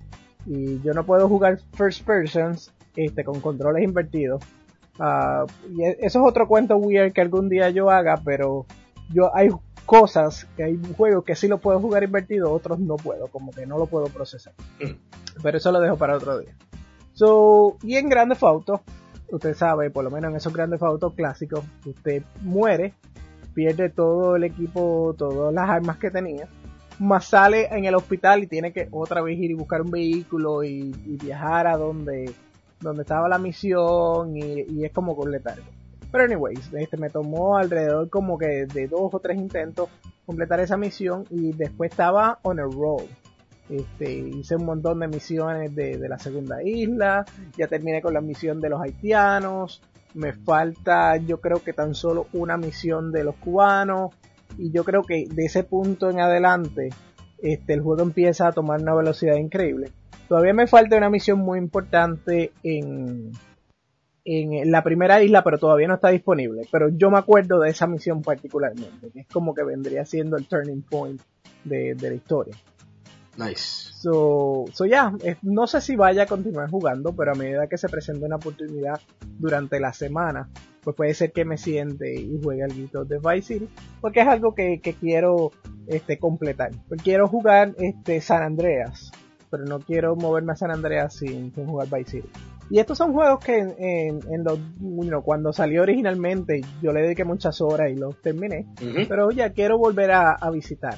Y yo no puedo jugar first persons este, con controles invertidos. Uh, y eso es otro cuento weird que algún día yo haga, pero yo hay cosas, que hay juegos que sí lo puedo jugar invertido, otros no puedo, como que no lo puedo procesar. Mm. Pero eso lo dejo para otro día. So, y en Grand Theft Auto, usted sabe, por lo menos en esos Grand Theft Auto clásicos, usted muere, pierde todo el equipo, todas las armas que tenía, más sale en el hospital y tiene que otra vez ir y buscar un vehículo y, y viajar a donde, donde estaba la misión y, y es como completar. Pero anyways, este me tomó alrededor como que de dos o tres intentos completar esa misión y después estaba on a roll. Este, hice un montón de misiones de, de la segunda isla, ya terminé con la misión de los haitianos, me falta yo creo que tan solo una misión de los cubanos, y yo creo que de ese punto en adelante este, el juego empieza a tomar una velocidad increíble. Todavía me falta una misión muy importante en, en la primera isla, pero todavía no está disponible, pero yo me acuerdo de esa misión particularmente, que es como que vendría siendo el turning point de, de la historia. Nice. So, so ya, yeah, no sé si vaya a continuar jugando, pero a medida que se presente una oportunidad durante la semana, pues puede ser que me siente y juegue algo de Vice City, porque es algo que, que quiero este, completar. Pues quiero jugar este San Andreas, pero no quiero moverme a San Andreas sin, sin jugar Vice City. Y estos son juegos que en, en, en los, bueno, cuando salió originalmente yo le dediqué muchas horas y los terminé, uh-huh. pero ya quiero volver a, a visitar.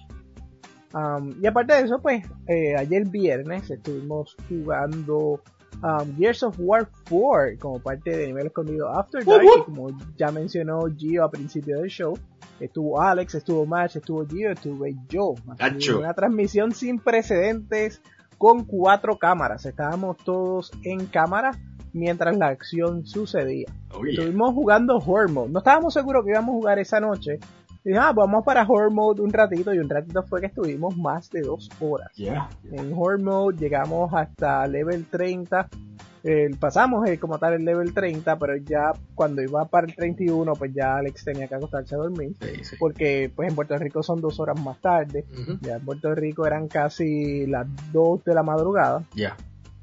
Um, y aparte de eso, pues, eh, ayer viernes estuvimos jugando um, Gears of War cuatro como parte de Nivel Escondido After Dark, uh-huh. y como ya mencionó Gio a principio del show, estuvo Alex, estuvo Match, estuvo Gio, estuve yo. Una transmisión sin precedentes con cuatro cámaras. Estábamos todos en cámara mientras la acción sucedía. Oh, yeah. Estuvimos jugando Horror Mode. No estábamos seguros que íbamos a jugar esa noche. Y dije, ah, vamos para Horror Mode un ratito, y un ratito fue que estuvimos más de dos horas. Yeah, yeah. En Horror Mode llegamos hasta level treinta, eh, pasamos eh, como tal el level treinta, pero ya cuando iba para el treinta y uno, pues ya Alex tenía que acostarse a dormir, sí, sí. porque pues en Puerto Rico son dos horas más tarde, uh-huh. ya en Puerto Rico eran casi las dos de la madrugada. Ya. Yeah.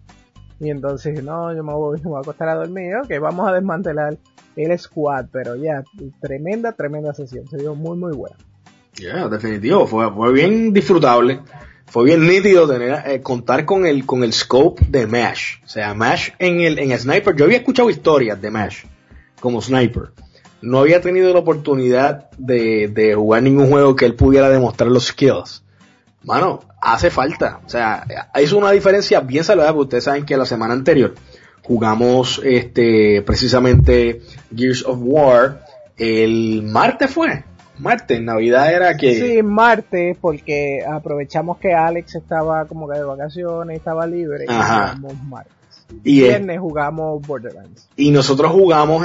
Y entonces, no, yo me voy, me voy a acostar a dormir, ok, vamos a desmantelar el squad, pero ya, tremenda, tremenda sesión, se dio muy, muy buena. Ya, yeah, definitivo, fue, fue bien disfrutable, fue bien nítido tener, eh, contar con el, con el scope de MASH, o sea, MASH en el, en Sniper, yo había escuchado historias de MASH como Sniper, no había tenido la oportunidad de, de jugar ningún juego que él pudiera demostrar los skills. Mano, hace falta, o sea, hizo una diferencia bien saludable, porque ustedes saben que la semana anterior jugamos este precisamente Gears of War el martes, fue martes, Navidad era que sí, martes, porque aprovechamos que Alex estaba como que de vacaciones, estaba libre. Ajá. Y jugamos martes y viernes es... jugamos Borderlands y nosotros jugamos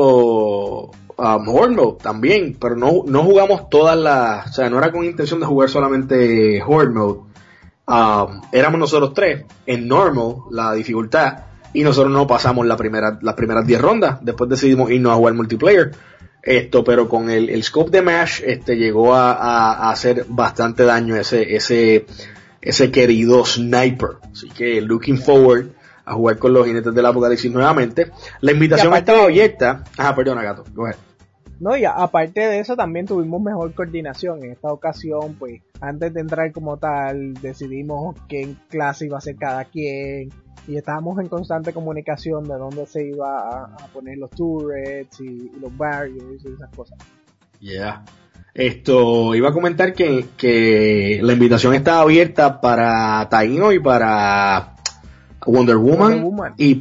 esto um, Horde Mode también, pero no, no jugamos todas las, o sea, no era con intención de jugar solamente Horde Mode. Um, éramos nosotros tres en normal, la dificultad, y nosotros no pasamos la primera, las primeras diez rondas, después decidimos irnos a jugar multiplayer, esto, pero con el, el scope de MASH, este, llegó a, a, a hacer bastante daño ese, ese, ese querido sniper, así que looking forward a jugar con los jinetes del apocalipsis nuevamente. La invitación estaba abierta, ajá, perdona gato, go ahead. No, y aparte de eso también tuvimos mejor coordinación. En esta ocasión, pues, antes de entrar como tal, decidimos qué clase iba a ser cada quien, y estábamos en constante comunicación de dónde se iba a, a poner los turrets y, y los barriers y esas cosas. Yeah. Esto, iba a comentar que, que la invitación estaba abierta para Taino y para Wonder Woman, Wonder Woman. Y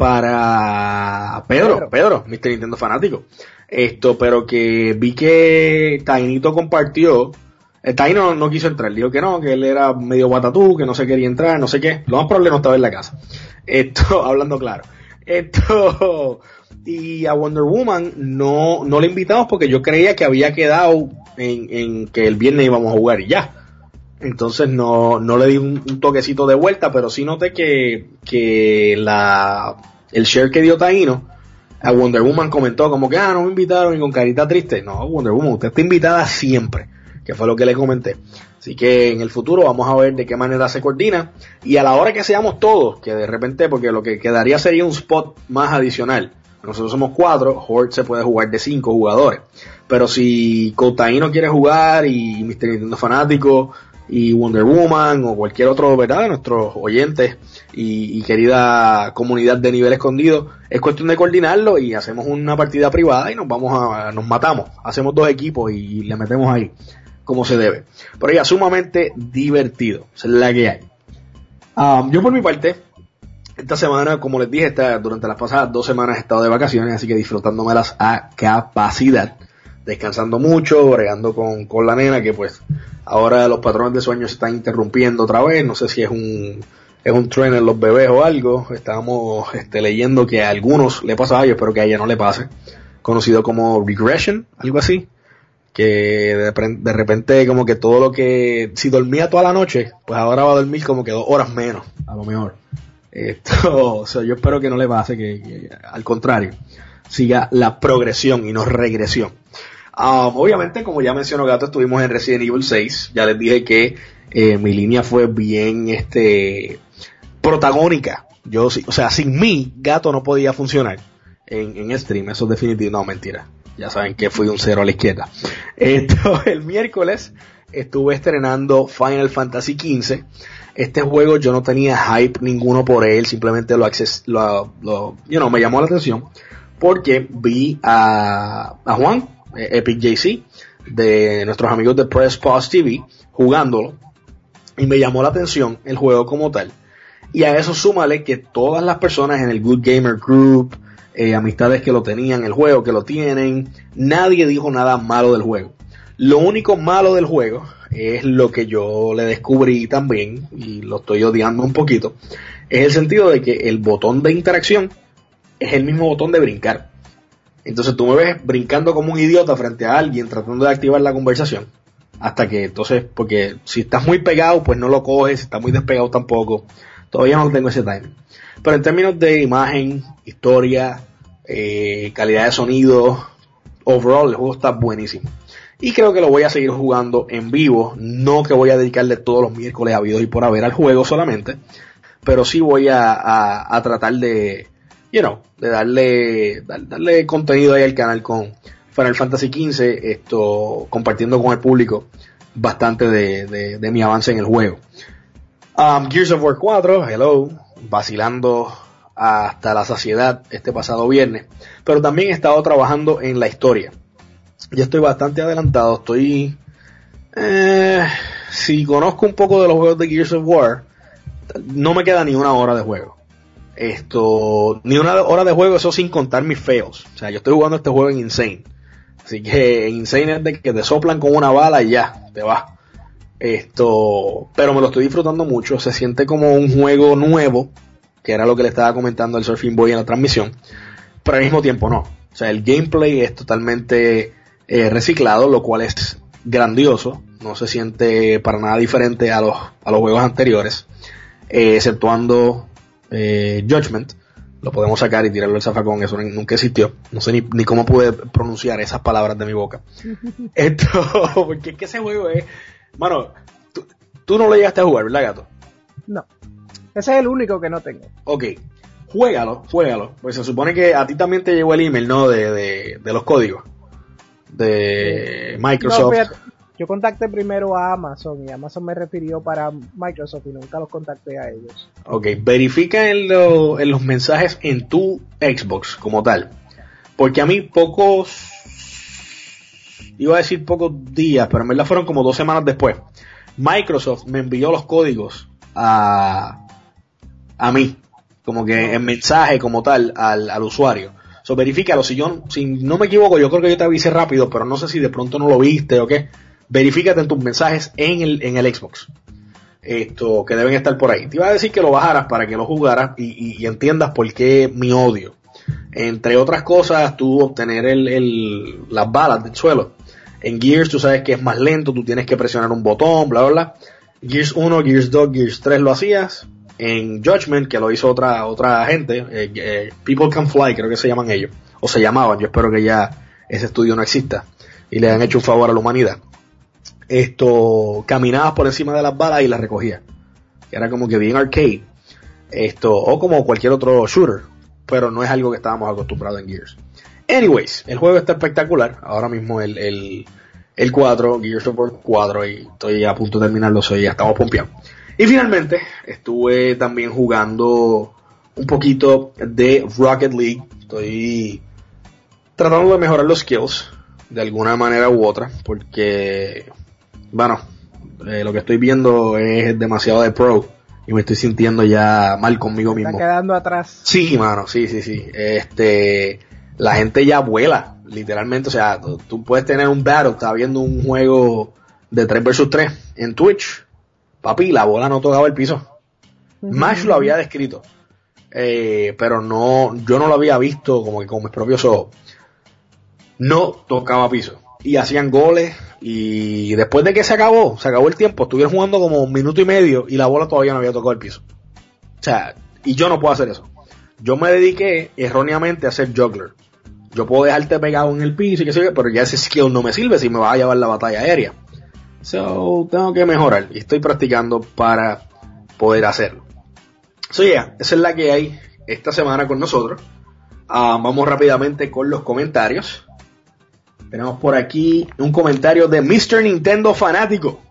para Pedro, Pedro, Pedro, mister Nintendo fanático. Esto, pero que vi que Tainito compartió, eh, Taino no, no quiso entrar, dijo que no, que él era medio guatatú, que no se quería entrar, no sé qué, lo más probable no estaba en la casa. Esto, hablando claro. Esto, y a Wonder Woman no, no le invitamos porque yo creía que había quedado en, en que el viernes íbamos a jugar y ya. Entonces no, no le di un, un toquecito de vuelta, pero sí noté que, que la, el share que dio Taino, a Wonder Woman comentó como que, ah, no me invitaron, y con carita triste. No, Wonder Woman, usted está invitada siempre, que fue lo que le comenté. Así que en el futuro vamos a ver de qué manera se coordina, y a la hora que seamos todos, que de repente, porque lo que quedaría sería un spot más adicional. Nosotros somos cuatro, Horde se puede jugar de cinco jugadores, pero si Cotaino quiere jugar, y mister Nintendo fanático, y Wonder Woman, o cualquier otro, ¿verdad?, de nuestros oyentes y, y querida comunidad de Nivel Escondido, es cuestión de coordinarlo y hacemos una partida privada y nos vamos a, nos matamos, hacemos dos equipos y le metemos ahí como se debe. Pero ya, sumamente divertido, esa es la que hay. Um, yo por mi parte, esta semana, como les dije, esta, durante las pasadas dos semanas he estado de vacaciones, así que disfrutándomelas a capacidad. descansando mucho, bregando con, con la nena, que pues ahora los patrones de sueño se están interrumpiendo otra vez, no sé si es un es un tren en los bebés o algo. Estábamos este, leyendo que a algunos le pasaba, yo espero que a ella no le pase, conocido como regression, algo así, que de, de repente como que todo lo que, si dormía toda la noche, pues ahora va a dormir como que dos horas menos, a lo mejor. Esto, o sea, yo espero que no le pase, que, que al contrario, siga la progresión y no regresión. Um, obviamente, como ya mencionó Gato, estuvimos en Resident Evil seis, ya les dije que eh, mi línea fue bien este protagónica. Yo, o sea, sin mí, Gato no podía funcionar en, en stream, eso es definitivo, no, mentira. Ya saben que fui un cero a la izquierda. Esto, el miércoles estuve estrenando Final Fantasy quince. Este juego yo no tenía hype ninguno por él, simplemente lo acces, lo, lo, you know, me llamó la atención porque vi a, a Juan, eh, Epic J C, de nuestros amigos de Press Pause T V, jugándolo, y me llamó la atención el juego como tal. Y a eso súmale que todas las personas en el Good Gamer Group, eh, amistades que lo tenían, el juego que lo tienen, nadie dijo nada malo del juego. Lo único malo del juego es lo que yo le descubrí también, y lo estoy odiando un poquito, es el sentido de que el botón de interacción es el mismo botón de brincar. Entonces tú me ves brincando como un idiota frente a alguien tratando de activar la conversación, hasta que entonces, porque si estás muy pegado pues no lo coges, si estás muy despegado tampoco. Todavía no tengo ese timing. Pero en términos de imagen, historia, eh, calidad de sonido, overall el juego está buenísimo. Y creo que lo voy a seguir jugando en vivo, no que voy a dedicarle todos los miércoles habidos y por haber al juego solamente, pero sí voy a, a, a tratar de, you know, de darle, darle contenido ahí al canal con Final Fantasy quince, esto, compartiendo con el público bastante de, de, de mi avance en el juego. Um, Gears of War cuatro, hello, vacilando hasta la saciedad este pasado viernes, pero también he estado trabajando en la historia. Ya estoy bastante adelantado, estoy, eh, si conozco un poco de los juegos de Gears of War, no me queda ni una hora de juego. Esto, ni una hora de juego, eso sin contar mis fails. O sea, yo estoy jugando este juego en Insane. Así que en Insane es de que te soplan con una bala y ya, te vas. Esto, pero me lo estoy disfrutando mucho, se siente como un juego nuevo, que era lo que le estaba comentando al Surfing Boy en la transmisión, pero al mismo tiempo no. O sea, el gameplay es totalmente eh, reciclado, lo cual es grandioso, no se siente para nada diferente a los, a los juegos anteriores, eh, exceptuando eh, Judgment. Lo podemos sacar y tirarlo al zafacón, eso nunca existió. No sé ni, ni cómo pude pronunciar esas palabras de mi boca. Esto, porque es que ese juego es, mano, tú, tú no lo llegaste a jugar, ¿verdad, Gato? No. Ese es el único que no tengo. Ok. Juégalo, juégalo. Pues se supone que a ti también te llegó el email, ¿no? De, de, de los códigos. De Microsoft. No, fíjate, yo contacté primero a Amazon y Amazon me refirió para Microsoft y nunca los contacté a ellos. Ok, verifica en, lo, en los mensajes en tu Xbox como tal. Porque a mí pocos, iba a decir pocos días, pero en verdad fueron como dos semanas después, Microsoft me envió los códigos a, a mí, como que en mensaje como tal al, al usuario. So, verifícalo, si yo, si no me equivoco, yo creo que yo te avisé rápido, pero no sé si de pronto no lo viste o qué. Verifícate en tus mensajes en el, en el Xbox. Esto, que deben estar por ahí. Te iba a decir que lo bajaras para que lo jugaras y, y, y entiendas por qué mi odio. Entre otras cosas, tú obtener el, el, las balas del suelo. En Gears tú sabes que es más lento, tú tienes que presionar un botón, bla, bla, bla. Gears uno, Gears dos, Gears tres lo hacías. En Judgment, que lo hizo otra, otra gente, eh, eh, People Can Fly, creo que se llaman ellos. O se llamaban, yo espero que ya ese estudio no exista. Y le han hecho un favor a la humanidad. Esto, caminabas por encima de las balas y las recogías. Era como que bien arcade. Esto, o como cualquier otro shooter. Pero no es algo que estábamos acostumbrados en Gears. Anyways, el juego está espectacular. Ahora mismo el, el, el cuatro, Gears of War cuatro, y estoy a punto de terminarlo, so ya estamos pompeados. Y finalmente, estuve también jugando un poquito de Rocket League. Estoy tratando de mejorar los skills de alguna manera u otra, porque, bueno, eh, lo que estoy viendo es demasiado de pro y me estoy sintiendo ya mal conmigo mismo. Está quedando atrás. Sí, mano, sí, sí, sí. Este, la gente ya vuela. literalmente, o sea, tú, tú puedes tener un battle, estás viendo un juego de tres versus tres en Twitch, papi, la bola no tocaba el piso. Uh-huh. Mash lo había descrito, eh, pero no, yo no lo había visto como que con mis propios ojos. No tocaba piso. Y hacían goles, y después de que se acabó, se acabó el tiempo, estuvieron jugando como un minuto y medio y la bola todavía no había tocado el piso. O sea, y yo no puedo hacer eso. Yo me dediqué erróneamente a ser juggler. Yo puedo dejarte pegado en el piso y que sé, pero ya ese skill no me sirve si me va a llevar la batalla aérea. So, tengo que mejorar y estoy practicando para poder hacerlo. So, yeah, esa es la que hay esta semana con nosotros. Uh, vamos rápidamente con los comentarios. Tenemos por aquí un comentario de mister Nintendo Fanático.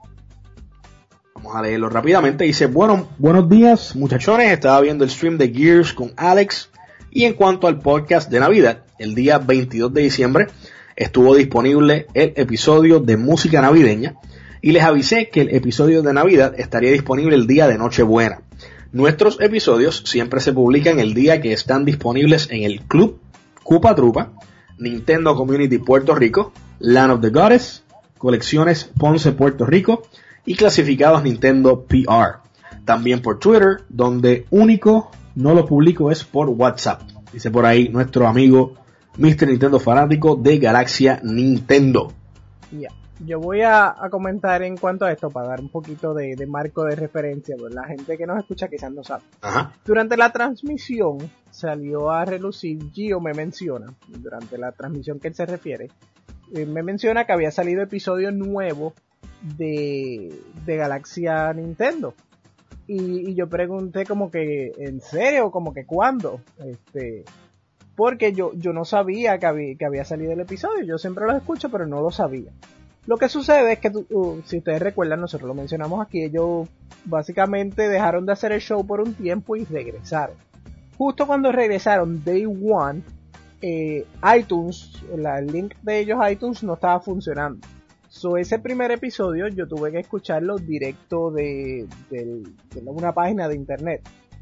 Vamos a leerlo rápidamente. Dice, bueno, buenos días, muchachones. Estaba viendo el stream de Gears con Alex. Y en cuanto al podcast de Navidad, el día veintidós de diciembre estuvo disponible el episodio de música navideña. Y les avisé que el episodio de Navidad estaría disponible el día de Nochebuena. Nuestros episodios siempre se publican el día que están disponibles en el Club Cupa Trupa, Nintendo Community Puerto Rico, Land of the Goddess, Colecciones Ponce Puerto Rico y Clasificados Nintendo P R. También por Twitter, donde único no lo publico es por WhatsApp. Dice por ahí nuestro amigo mister Nintendo Fanático de Galaxia Nintendo. Ya, yeah. Yo voy a, a comentar en cuanto a esto para dar un poquito de, de marco de referencia, pues la gente que nos escucha quizás no sabe. Ajá. Durante la transmisión salió a relucir, Gio me menciona, durante la transmisión que él se refiere, eh, me menciona que había salido episodio nuevo de, de Galaxia Nintendo. Y, y yo pregunté como que, ¿en serio? Como que ¿cuándo? Este, porque yo, yo no sabía que había, que había salido el episodio, yo siempre los escucho pero no lo sabía. Lo que sucede es que, uh, si ustedes recuerdan, nosotros lo mencionamos aquí, ellos básicamente dejaron de hacer el show por un tiempo y regresaron. Justo cuando regresaron, Day One, eh, iTunes, la, el link de ellos a iTunes no estaba funcionando. So, ese primer episodio yo tuve que escucharlo directo de, de, de una página de internet.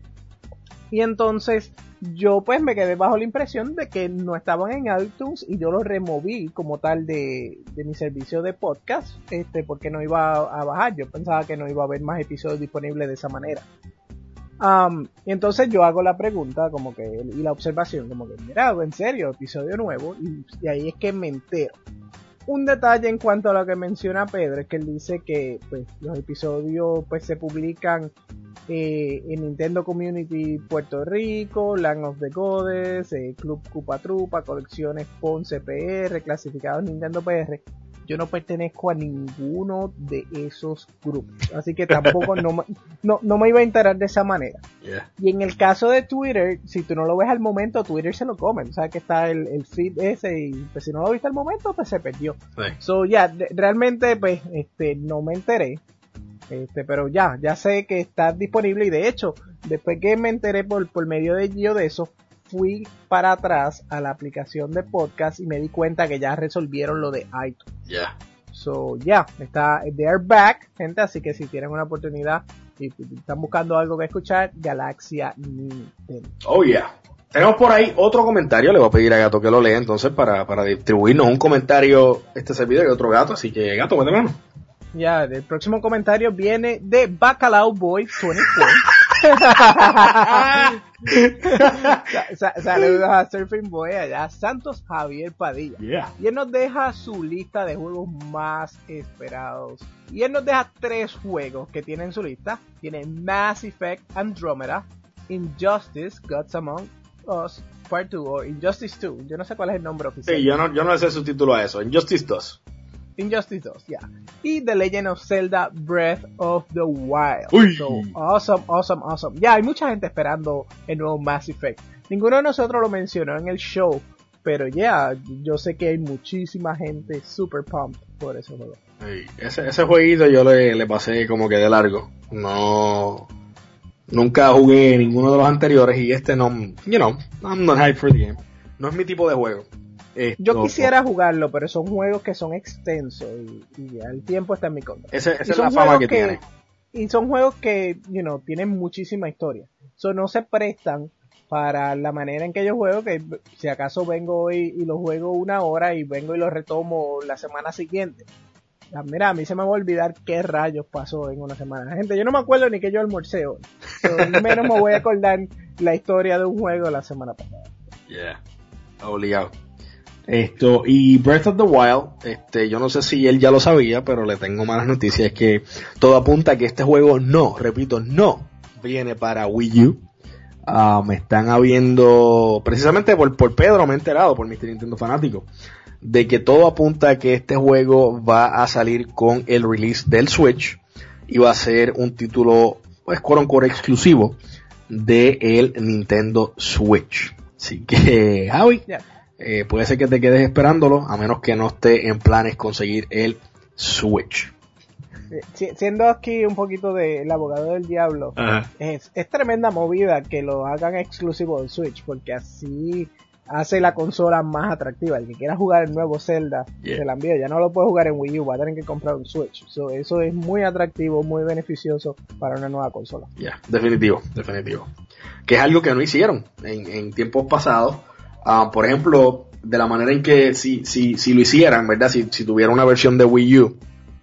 Y entonces yo pues me quedé bajo la impresión de que no estaban en iTunes y yo lo removí como tal de, de mi servicio de podcast, este, porque no iba a, a bajar. Yo pensaba que no iba a haber más episodios disponibles de esa manera. Um, y entonces yo hago la pregunta como que y la observación como que mira, en serio, episodio nuevo, y, y ahí es que me entero. Un detalle en cuanto a lo que menciona Pedro es que él dice que pues los episodios pues se publican eh, en Nintendo Community Puerto Rico, Land of the Goddess, eh, Club Cupa Trupa, Colecciones Ponce P R, Clasificados Nintendo P R. Yo no pertenezco a ninguno de esos grupos, así que tampoco no, no, no me iba a enterar de esa manera. Yeah. Y en el caso de Twitter, si tú no lo ves al momento, Twitter se lo come, o sea que está el, el feed ese y pues si no lo viste al momento, pues se perdió. Sí. So ya, yeah, realmente pues este no me enteré, este pero ya, ya sé que está disponible y de hecho, después que me enteré por, por medio de Gio de eso, fui para atrás a la aplicación de podcast y me di cuenta que ya resolvieron lo de iTunes. Ya. Yeah. So, ya, yeah, está, they are back, gente, así que si tienen una oportunidad y están buscando algo que escuchar, Galaxia Nintendo. Oh, yeah. Tenemos por ahí otro comentario, le voy a pedir a Gato que lo lea entonces para, para distribuirnos un comentario este servidor y otro Gato, así que Gato, mete mano. Ya, yeah, el próximo comentario viene de Bacalao Boy veinticuatro. Saludos a Surfing Boy allá, Santos Javier Padilla. Yeah. Y él nos deja su lista de juegos más esperados. Y él nos deja tres juegos que tiene en su lista. Tiene Mass Effect Andromeda, Injustice, Gods Among Us Part dos o Injustice dos. Yo no sé cuál es el nombre oficial. Sí, yo no, yo no le sé su título a eso. Injustice dos. Injustice dos, ya. Yeah. Y The Legend of Zelda Breath of the Wild. Uy. So, awesome, awesome, awesome. Ya, yeah, hay mucha gente esperando el nuevo Mass Effect. Ninguno de nosotros lo mencionó en el show, pero ya, yeah, yo sé que hay muchísima gente super pumped por ese juego. Sí, ese, ese jueguito yo le, le pasé como que de largo. No, nunca jugué ninguno de los anteriores y este no, you know, I'm not hyped for the game. No es mi tipo de juego. Esto, yo quisiera jugarlo, pero son juegos que son extensos y, y el tiempo está en mi contra. Ese, esa es la fama que, que tiene. Y son juegos que, you know, tienen muchísima historia. So no se prestan para la manera en que yo juego, que si acaso vengo hoy y lo juego una hora y vengo y lo retomo la semana siguiente. Ah, mira, a mí se me va a olvidar qué rayos pasó en una semana. Gente, yo no me acuerdo ni que yo almorcé hoy. Pero menos me voy a acordar la historia de un juego la semana pasada. Yeah, obligado. Esto, y Breath of the Wild, este, yo no sé si él ya lo sabía, pero le tengo malas noticias, que todo apunta a que este juego no, repito, no viene para Wii U. Uh, me están habiendo, precisamente por, por Pedro me he enterado, por mister Nintendo fanático, de que todo apunta a que este juego va a salir con el release del Switch y va a ser un título, pues, quote unquote, exclusivo de el Nintendo Switch. Así que, Javi, yeah. eh, puede ser que te quedes esperándolo, a menos que no esté en planes conseguir el Switch. Siendo aquí un poquito de el abogado del diablo, uh-huh. es, es tremenda movida que lo hagan exclusivo del Switch, porque así hace la consola más atractiva. El que quiera jugar el nuevo Zelda, yeah. se la envío, ya no lo puede jugar en Wii U, va a tener que comprar un Switch. So, eso es muy atractivo, muy beneficioso para una nueva consola. Ya, yeah, definitivo, definitivo. Que es algo que no hicieron en, en tiempos pasados. Uh, por ejemplo, de la manera en que si, si, si lo hicieran, ¿verdad? Si, si tuviera una versión de Wii U,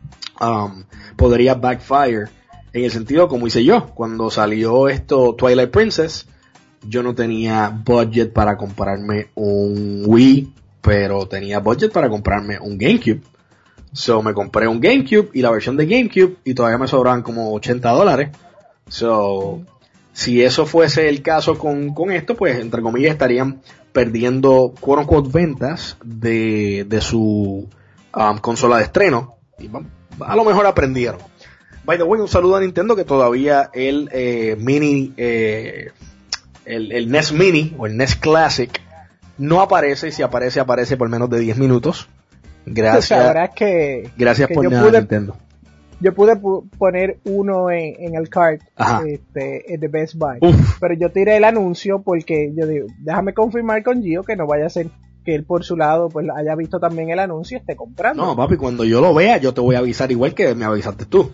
Um, podría backfire en el sentido como hice yo cuando salió esto Twilight Princess. Yo no tenía budget para comprarme un Wii, pero tenía budget para comprarme un GameCube. So me compré un GameCube y la versión de GameCube y todavía me sobraban como ochenta dólares. So si eso fuese el caso con, con esto, pues entre comillas estarían perdiendo quote unquote ventas de, de su um, consola de estreno. Y vamos, a lo mejor aprendieron. By the way, un saludo a Nintendo, que todavía el eh, mini, eh, el, el N E S Mini o el N E S Classic no aparece, y si aparece, aparece por menos de diez minutos. Gracias. Sabrás que, gracias que por yo nada, pude, Nintendo. Yo pude pu- poner uno en, en el cart este, de Best Buy. Uf. Pero yo tiré el anuncio porque yo digo, déjame confirmar con Gio que no vaya a ser que él por su lado pues haya visto también el anuncio y esté comprando. No, papi, cuando yo lo vea yo te voy a avisar igual que me avisaste tú.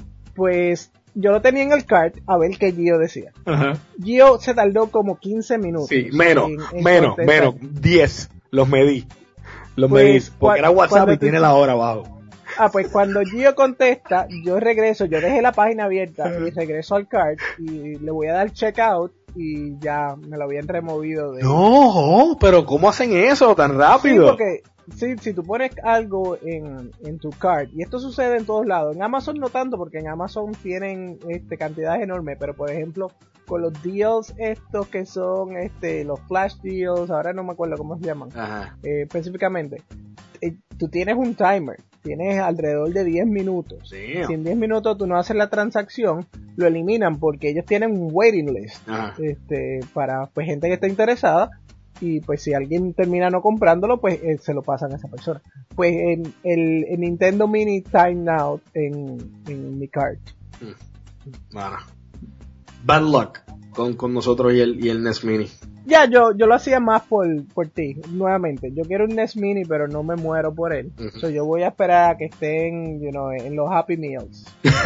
Pues yo lo tenía en el cart a ver qué Gio decía. Ajá. Gio se tardó como quince minutos. Sí, menos, en, en menos, menos, diez, los medí. Los pues, medí, porque era WhatsApp y te... tiene la hora abajo. Ah, pues cuando Gio contesta, yo regreso, yo dejé la página abierta y regreso al cart y le voy a dar checkout y ya me lo habían removido de... No, pero ¿cómo hacen eso tan rápido? Sí, porque sí, si tú pones algo en, en tu cart, y esto sucede en todos lados, en Amazon no tanto porque en Amazon tienen este cantidades enormes, pero por ejemplo con los deals estos que son este los flash deals, ahora no me acuerdo cómo se llaman eh, específicamente, eh, tú tienes un timer, tienes alrededor de diez minutos. Sí. Si en diez minutos tú no haces la transacción, lo eliminan porque ellos tienen un waiting list este para pues gente que está interesada, y pues si alguien termina no comprándolo, pues eh, se lo pasan a esa persona. Pues en el, el Nintendo Mini Time Now en, en mi cart. Bueno, bad luck con, con nosotros y el, y el N E S Mini. Ya, yo, yo lo hacía más por, por ti, nuevamente. Yo quiero un N E S Mini, pero no me muero por él. Uh-huh. So, yo voy a esperar a que estén, you know, en los Happy Meals.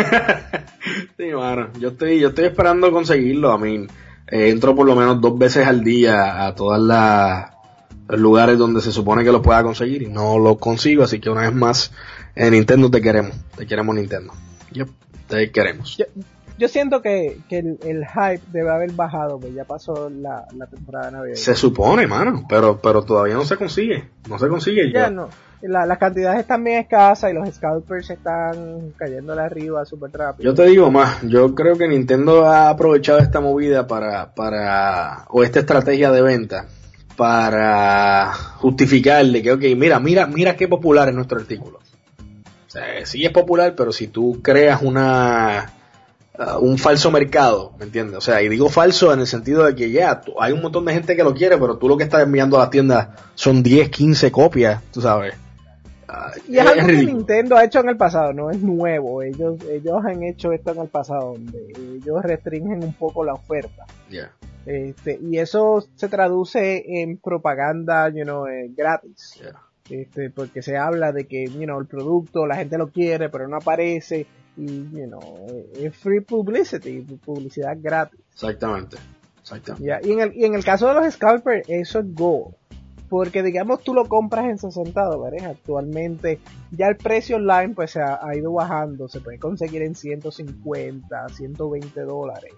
Sí, bueno, yo estoy, yo estoy esperando conseguirlo. A mí, eh, entro por lo menos dos veces al día a todas las los lugares donde se supone que lo pueda conseguir y no lo consigo. Así que una vez más, en Nintendo te queremos. Te queremos, Nintendo. Yep, te queremos. Yo, Yo siento que, que el, el hype debe haber bajado, pues ya pasó la, la temporada navideña. Se supone, mano, pero pero todavía no se consigue, no se consigue. Ya yo. no, la, las cantidades están bien escasas y los scalpers están cayéndole arriba súper rápido. Yo te digo más, yo creo que Nintendo ha aprovechado esta movida para, para o esta estrategia de venta para justificarle que, ok, mira, mira, mira qué popular es nuestro artículo. O sea, sí es popular, pero si tú creas una... Uh, un falso mercado, ¿me entiendes? O sea, y digo falso en el sentido de que ya, tú, hay un montón de gente que lo quiere, pero tú lo que estás enviando a las tiendas son diez, quince copias, tú sabes. Uh, y es, es algo ridículo. Que Nintendo ha hecho en el pasado, no es nuevo. Ellos ellos han hecho esto en el pasado, donde ellos restringen un poco la oferta. Yeah. Este, y eso se traduce en propaganda, you know, eh, gratis. Yeah. Este, porque se habla de que, you know, el producto, la gente lo quiere, pero no aparece. Y, you know, es free publicity, publicidad gratis. Exactamente. Exacto. Ya, y, en el, y en el caso de los scalpers, eso es gold. Porque digamos tú lo compras en sesenta dólares, actualmente ya el precio online pues se ha, ha ido bajando, se puede conseguir en ciento cincuenta, ciento veinte dólares.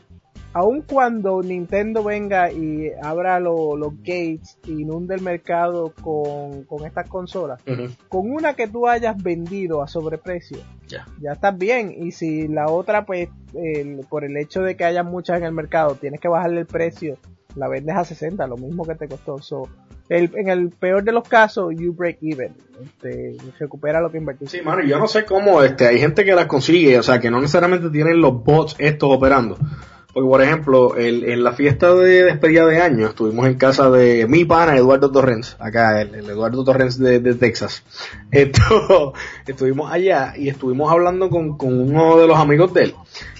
Aun cuando Nintendo venga y abra lo, los gates e inunde el mercado con, con estas consolas, uh-huh. con una que tú hayas vendido a sobreprecio, yeah. ya estás bien. Y si la otra, pues, el, por el hecho de que haya muchas en el mercado, tienes que bajarle el precio, la vendes a sesenta, lo mismo que te costó. So, el, en el peor de los casos, you break even, este, recupera lo que invertiste. Sí, mano, yo no sé cómo, este, hay gente que las consigue, o sea, que no necesariamente tienen los bots estos operando. Porque, por ejemplo, el, en la fiesta de despedida de año, estuvimos en casa de mi pana Eduardo Torrens, acá, el, el Eduardo Torrens de, de Texas. Esto, estuvimos allá y estuvimos hablando con, con uno de los amigos de él.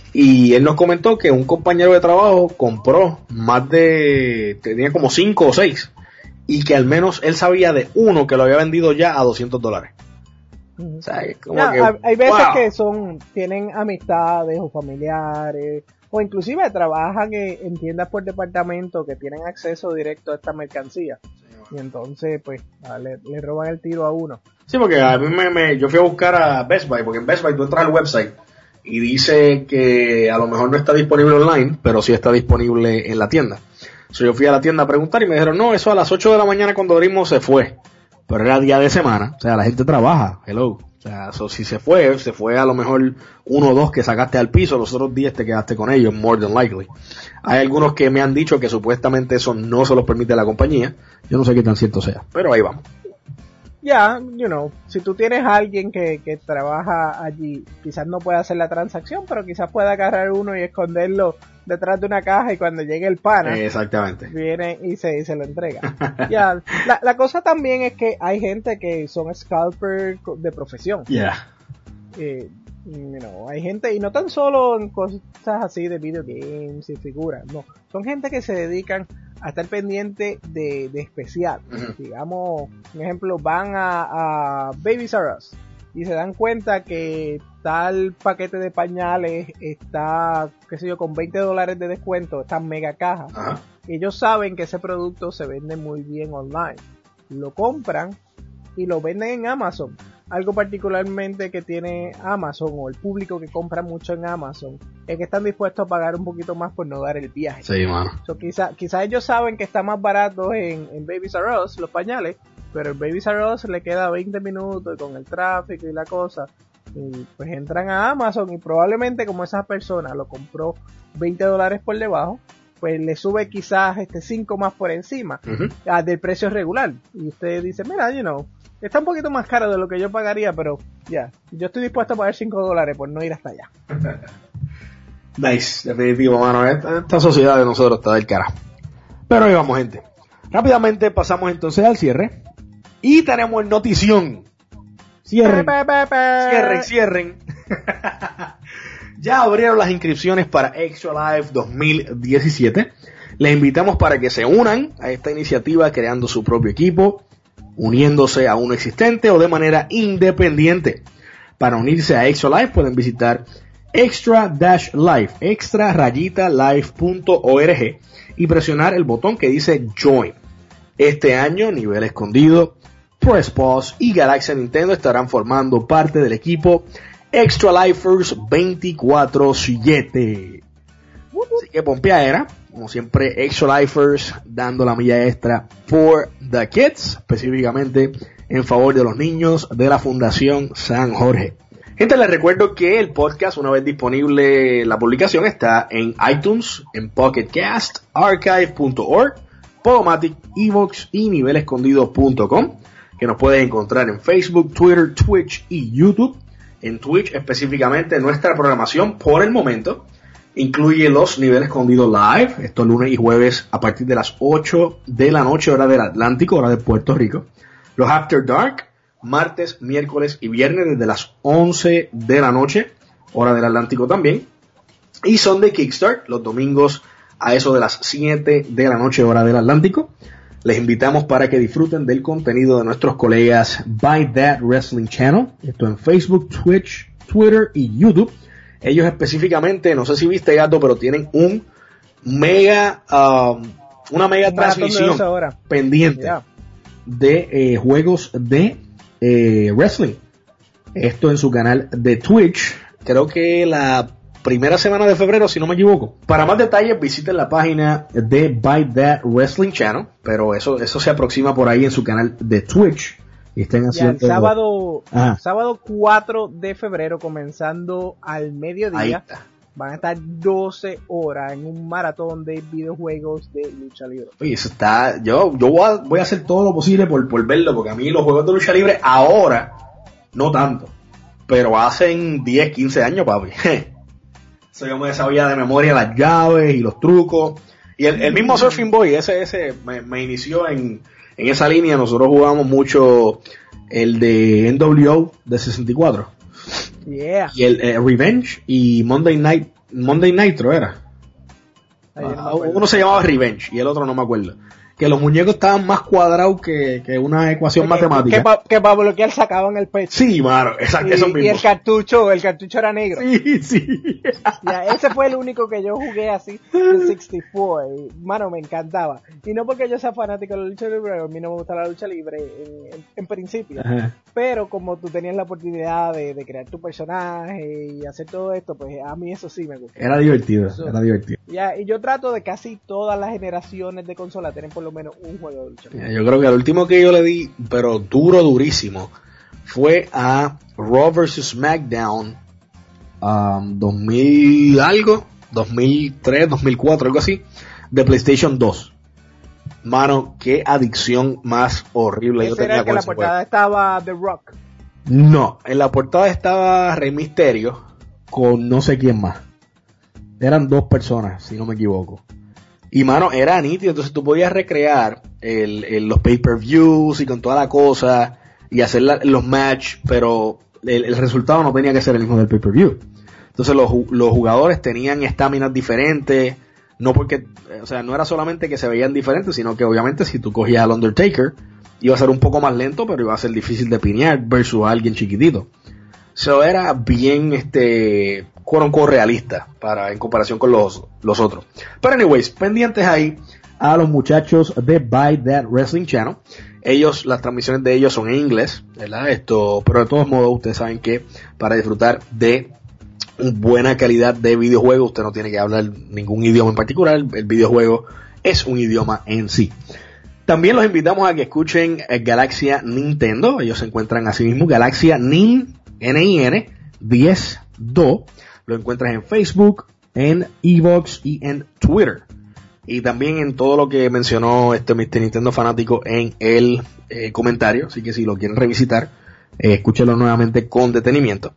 Y él nos comentó que un compañero de trabajo compró más de, tenía como cinco o seis. Y que al menos él sabía de uno que lo había vendido ya a doscientos dólares. Uh-huh. O sea, como no, que, hay, hay veces wow. que son, tienen amistades o familiares, o inclusive trabajan en, en tiendas por departamento que tienen acceso directo a esta mercancía. Sí, y entonces, pues, le, le roban el tiro a uno. Sí, porque a mí me, me, yo fui a buscar a Best Buy, porque en Best Buy tú entras al website y dice que a lo mejor no está disponible online, pero sí está disponible en la tienda. So, yo fui a la tienda a preguntar y me dijeron, no, eso a las ocho de la mañana cuando abrimos se fue. Pero era día de semana, o sea, la gente trabaja, hello. O sea, so, si se fue, se fue a lo mejor uno o dos que sacaste al piso, los otros días te quedaste con ellos, more than likely. Hay algunos que me han dicho que supuestamente eso no se los permite la compañía. Yo no sé qué tan cierto sea, pero ahí vamos. Ya, yeah, you know, si tú tienes a alguien que, que trabaja allí, quizás no pueda hacer la transacción, pero quizás pueda agarrar uno y esconderlo detrás de una caja y cuando llegue el pana, exactamente, viene y se, y se lo entrega. Ya, yeah. la, la cosa también es que hay gente que son scalper de profesión. Yeah. Eh, you know, hay gente, y no tan solo en cosas así de video games y figuras, no, son gente que se dedican a estar pendiente de, de especial. Uh-huh. Digamos, por ejemplo, van a, a Babies R Us y se dan cuenta que tal paquete de pañales está, qué sé yo, con veinte dólares de descuento, esta mega caja. Uh-huh. Ellos saben que ese producto se vende muy bien online. Lo compran y lo venden en Amazon. Algo particularmente que tiene Amazon, o el público que compra mucho en Amazon, es que están dispuestos a pagar un poquito más por no dar el viaje. Sí, mano. So, quizá, quizá ellos saben que está más barato en, en Babies R Us, los pañales, pero el Babies R Us le queda veinte minutos y con el tráfico y la cosa, y pues entran a Amazon y probablemente como esa persona lo compró veinte dólares por debajo, pues le sube quizás este cinco más por encima uh-huh. uh, del precio regular. Y usted dice, mira, you know, está un poquito más caro de lo que yo pagaría, pero ya, yeah, yo estoy dispuesto a pagar cinco dólares por no ir hasta allá. Nice, definitivo, mano. Esta, esta sociedad de nosotros está del cara. Pero ahí vamos, gente. Rápidamente pasamos entonces al cierre. Y tenemos notición. Cierren. Pe, pe, pe. Cierren, cierren. Ya abrieron las inscripciones para Extra Life dos mil diecisiete. Les invitamos para que se unan a esta iniciativa creando su propio equipo, uniéndose a uno existente o de manera independiente. Para unirse a Extra Life pueden visitar extra-life, extra rayita life punto org y presionar el botón que dice Join. Este año, Nivel Escondido, Press Pause y Galaxia Nintendo estarán formando parte del equipo Extra Lifers veinticuatro siete. Así que pompeadera, como siempre, Extra Lifers dando la milla extra for the kids, específicamente en favor de los niños de la Fundación San Jorge. Gente, les recuerdo que el podcast, una vez disponible la publicación, está en iTunes, en Pocket Cast, archive punto org, Podomatic, Evox y nivel escondido punto com, que nos puedes encontrar en Facebook, Twitter, Twitch y YouTube. En Twitch específicamente nuestra programación por el momento incluye los Nivel Escondido Live, estos lunes y jueves a partir de las ocho de la noche, hora del Atlántico, hora de Puerto Rico. Los After Dark, martes, miércoles y viernes desde las once de la noche, hora del Atlántico también. Y son de Kickstart, los domingos a eso de las siete de la noche, hora del Atlántico. Les invitamos para que disfruten del contenido de nuestros colegas By That Wrestling Channel. Esto en Facebook, Twitch, Twitter y YouTube. Ellos específicamente, no sé si viste, Gato, pero tienen un mega, um, una mega transmisión pendiente yeah. de eh, juegos de eh, wrestling. Esto en su canal de Twitch. Creo que la primera semana de febrero, si no me equivoco. Para más detalles, visiten la página de By That Wrestling Channel. Pero eso, eso se aproxima por ahí en su canal de Twitch. Y estén haciendo... Ya, el sábado, sábado cuatro de febrero, comenzando al mediodía, van a estar doce horas en un maratón de videojuegos de lucha libre. Oye, eso está... Yo, yo voy, a, voy a hacer todo lo posible por, por verlo, porque a mí los juegos de lucha libre ahora, no tanto, pero hacen diez, quince años, papi. Eso yo me sabía de memoria las llaves y los trucos. Y el, el mismo Surfing Boy, ese, ese me, me inició en... En esa línea nosotros jugamos mucho el de N W O de sesenta y cuatro. Yeah. Y el eh, Revenge y Monday Night, Monday Nitro era. Uh, uno se llamaba Revenge y el otro no me acuerdo. Que los muñecos estaban más cuadrados que, que una ecuación que, matemática. Que para que pa bloquear sacaban el pecho. Sí, mano, exacto, eso mismo. Y el cartucho, el cartucho era negro. Sí, sí. Ya, ese fue el único que yo jugué así en sesenta y cuatro. Y, mano, me encantaba. Y no porque yo sea fanático de la lucha libre, a mí no me gusta la lucha libre en, en, en principio. Ajá. Pero como tú tenías la oportunidad de, de crear tu personaje y hacer todo esto, pues a mí eso sí me gusta. Era divertido, so, era divertido. Ya, y yo trato de casi todas las generaciones de consola tener por lo menos un juego de lucha libre. Yo creo que el último que yo le di, pero duro, durísimo, fue a Raw versus SmackDown um, dos mil algo, dos mil tres, dos mil cuatro, algo así, de PlayStation dos. Mano, qué adicción más horrible. ¿Ese yo tenía era que con la ese portada juego. estaba The Rock? No, en la portada estaba Rey Mysterio con no sé quién más. Eran dos personas, si no me equivoco. Y mano, era nítido, entonces tú podías recrear el, el, los pay-per-views y con toda la cosa y hacer la, los match, pero el, el resultado no tenía que ser el mismo del pay-per-view. Entonces los, los jugadores tenían estáminas diferentes, no porque, o sea, no era solamente que se veían diferentes, sino que obviamente si tú cogías al Undertaker, iba a ser un poco más lento, pero iba a ser difícil de pinear versus a alguien chiquitito. Eso era bien, este, quote unquote realista para, en comparación con los, los otros. Pero anyways, pendientes ahí a los muchachos de By That Wrestling Channel. Ellos, las transmisiones de ellos son en inglés, ¿verdad? Esto, pero de todos modos, ustedes saben que para disfrutar de buena calidad de videojuego, usted no tiene que hablar ningún idioma en particular. El videojuego es un idioma en sí. También los invitamos a que escuchen Galaxia Nintendo. Ellos se encuentran así mismo, Galaxia Nin, N I N, diez dos. Lo encuentras en Facebook, en Evox y en Twitter. Y también en todo lo que mencionó este mister Nintendo fanático en el eh, comentario. Así que si lo quieren revisitar, eh, escúchenlo nuevamente con detenimiento.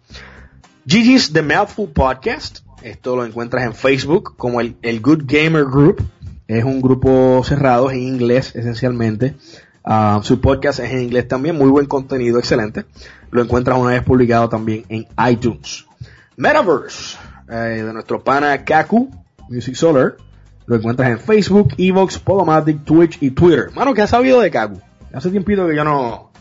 Gigi's The Mouthful Podcast. Esto lo encuentras en Facebook como el, el Good Gamer Group. Es un grupo cerrado en inglés esencialmente. Uh, su podcast es en inglés también. Muy buen contenido, excelente. Lo encuentras una vez publicado también en iTunes. Metaverse, eh, de nuestro pana Kaku, Music Solar. Lo encuentras en Facebook, Evox, Podomatic, Twitch y Twitter. Mano, ¿qué has sabido de Kaku? Hace tiempito que yo no,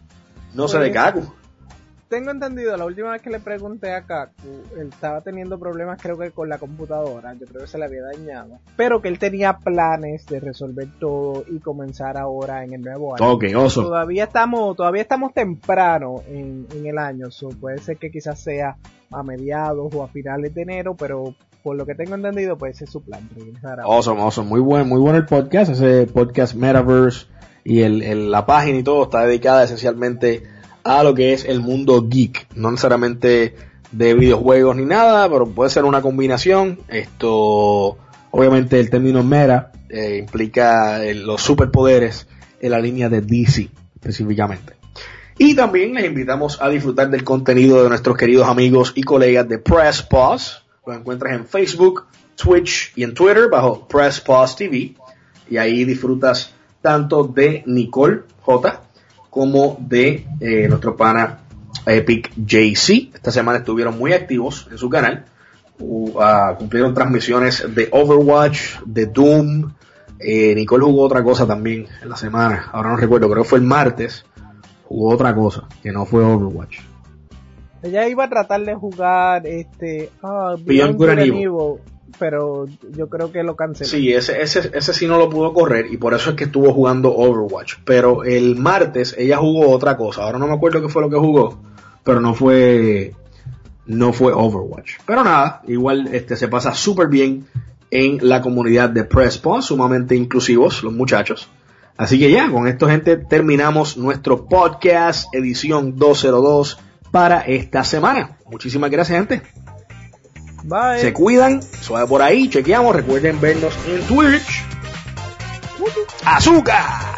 no sé de Kaku. Tengo entendido, la última vez que le pregunté a Kaku, él estaba teniendo problemas creo que con la computadora, yo creo que se le había dañado, pero que él tenía planes de resolver todo y comenzar ahora en el nuevo año. Ok, oso. Todavía estamos, todavía estamos temprano en, en el año, so puede ser que quizás sea a mediados o a finales de enero, pero por lo que tengo entendido, pues ese es su plan. Awesome, awesome, muy bueno, muy bueno el podcast, ese podcast Metaverse y el, el, la página y todo está dedicada esencialmente a lo que es el mundo geek, no necesariamente de videojuegos ni nada, pero puede ser una combinación. Esto, obviamente el término meta eh, implica eh, los superpoderes en la línea de D C específicamente. Y también les invitamos a disfrutar del contenido de nuestros queridos amigos y colegas de Press Pause. Lo encuentras en Facebook, Twitch y en Twitter bajo Press Pause T V, y ahí disfrutas tanto de Nicole J como de eh, nuestro pana Epic J C. Esta semana estuvieron muy activos en su canal. Uh, uh, cumplieron transmisiones de Overwatch, de Doom. Eh, Nicole jugó otra cosa también en la semana. Ahora no recuerdo, creo que fue el martes. Jugó otra cosa, que no fue Overwatch. Ella iba a tratar de jugar este... Ah, Beyond Good and Evil. pero yo creo que lo canceló. Sí, ese, ese, ese sí no lo pudo correr y por eso es que estuvo jugando Overwatch. Pero el martes ella jugó otra cosa. Ahora no me acuerdo qué fue lo que jugó, pero no fue, no fue Overwatch. Pero nada, igual este se pasa súper bien en la comunidad de PressPawn, sumamente inclusivos los muchachos. Así que ya, con esto, gente, terminamos nuestro podcast edición doscientos dos para esta semana. Muchísimas gracias, gente. Bye. Se cuidan, suave por ahí, chequeamos, recuerden vernos en Twitch. ¡Azúcar!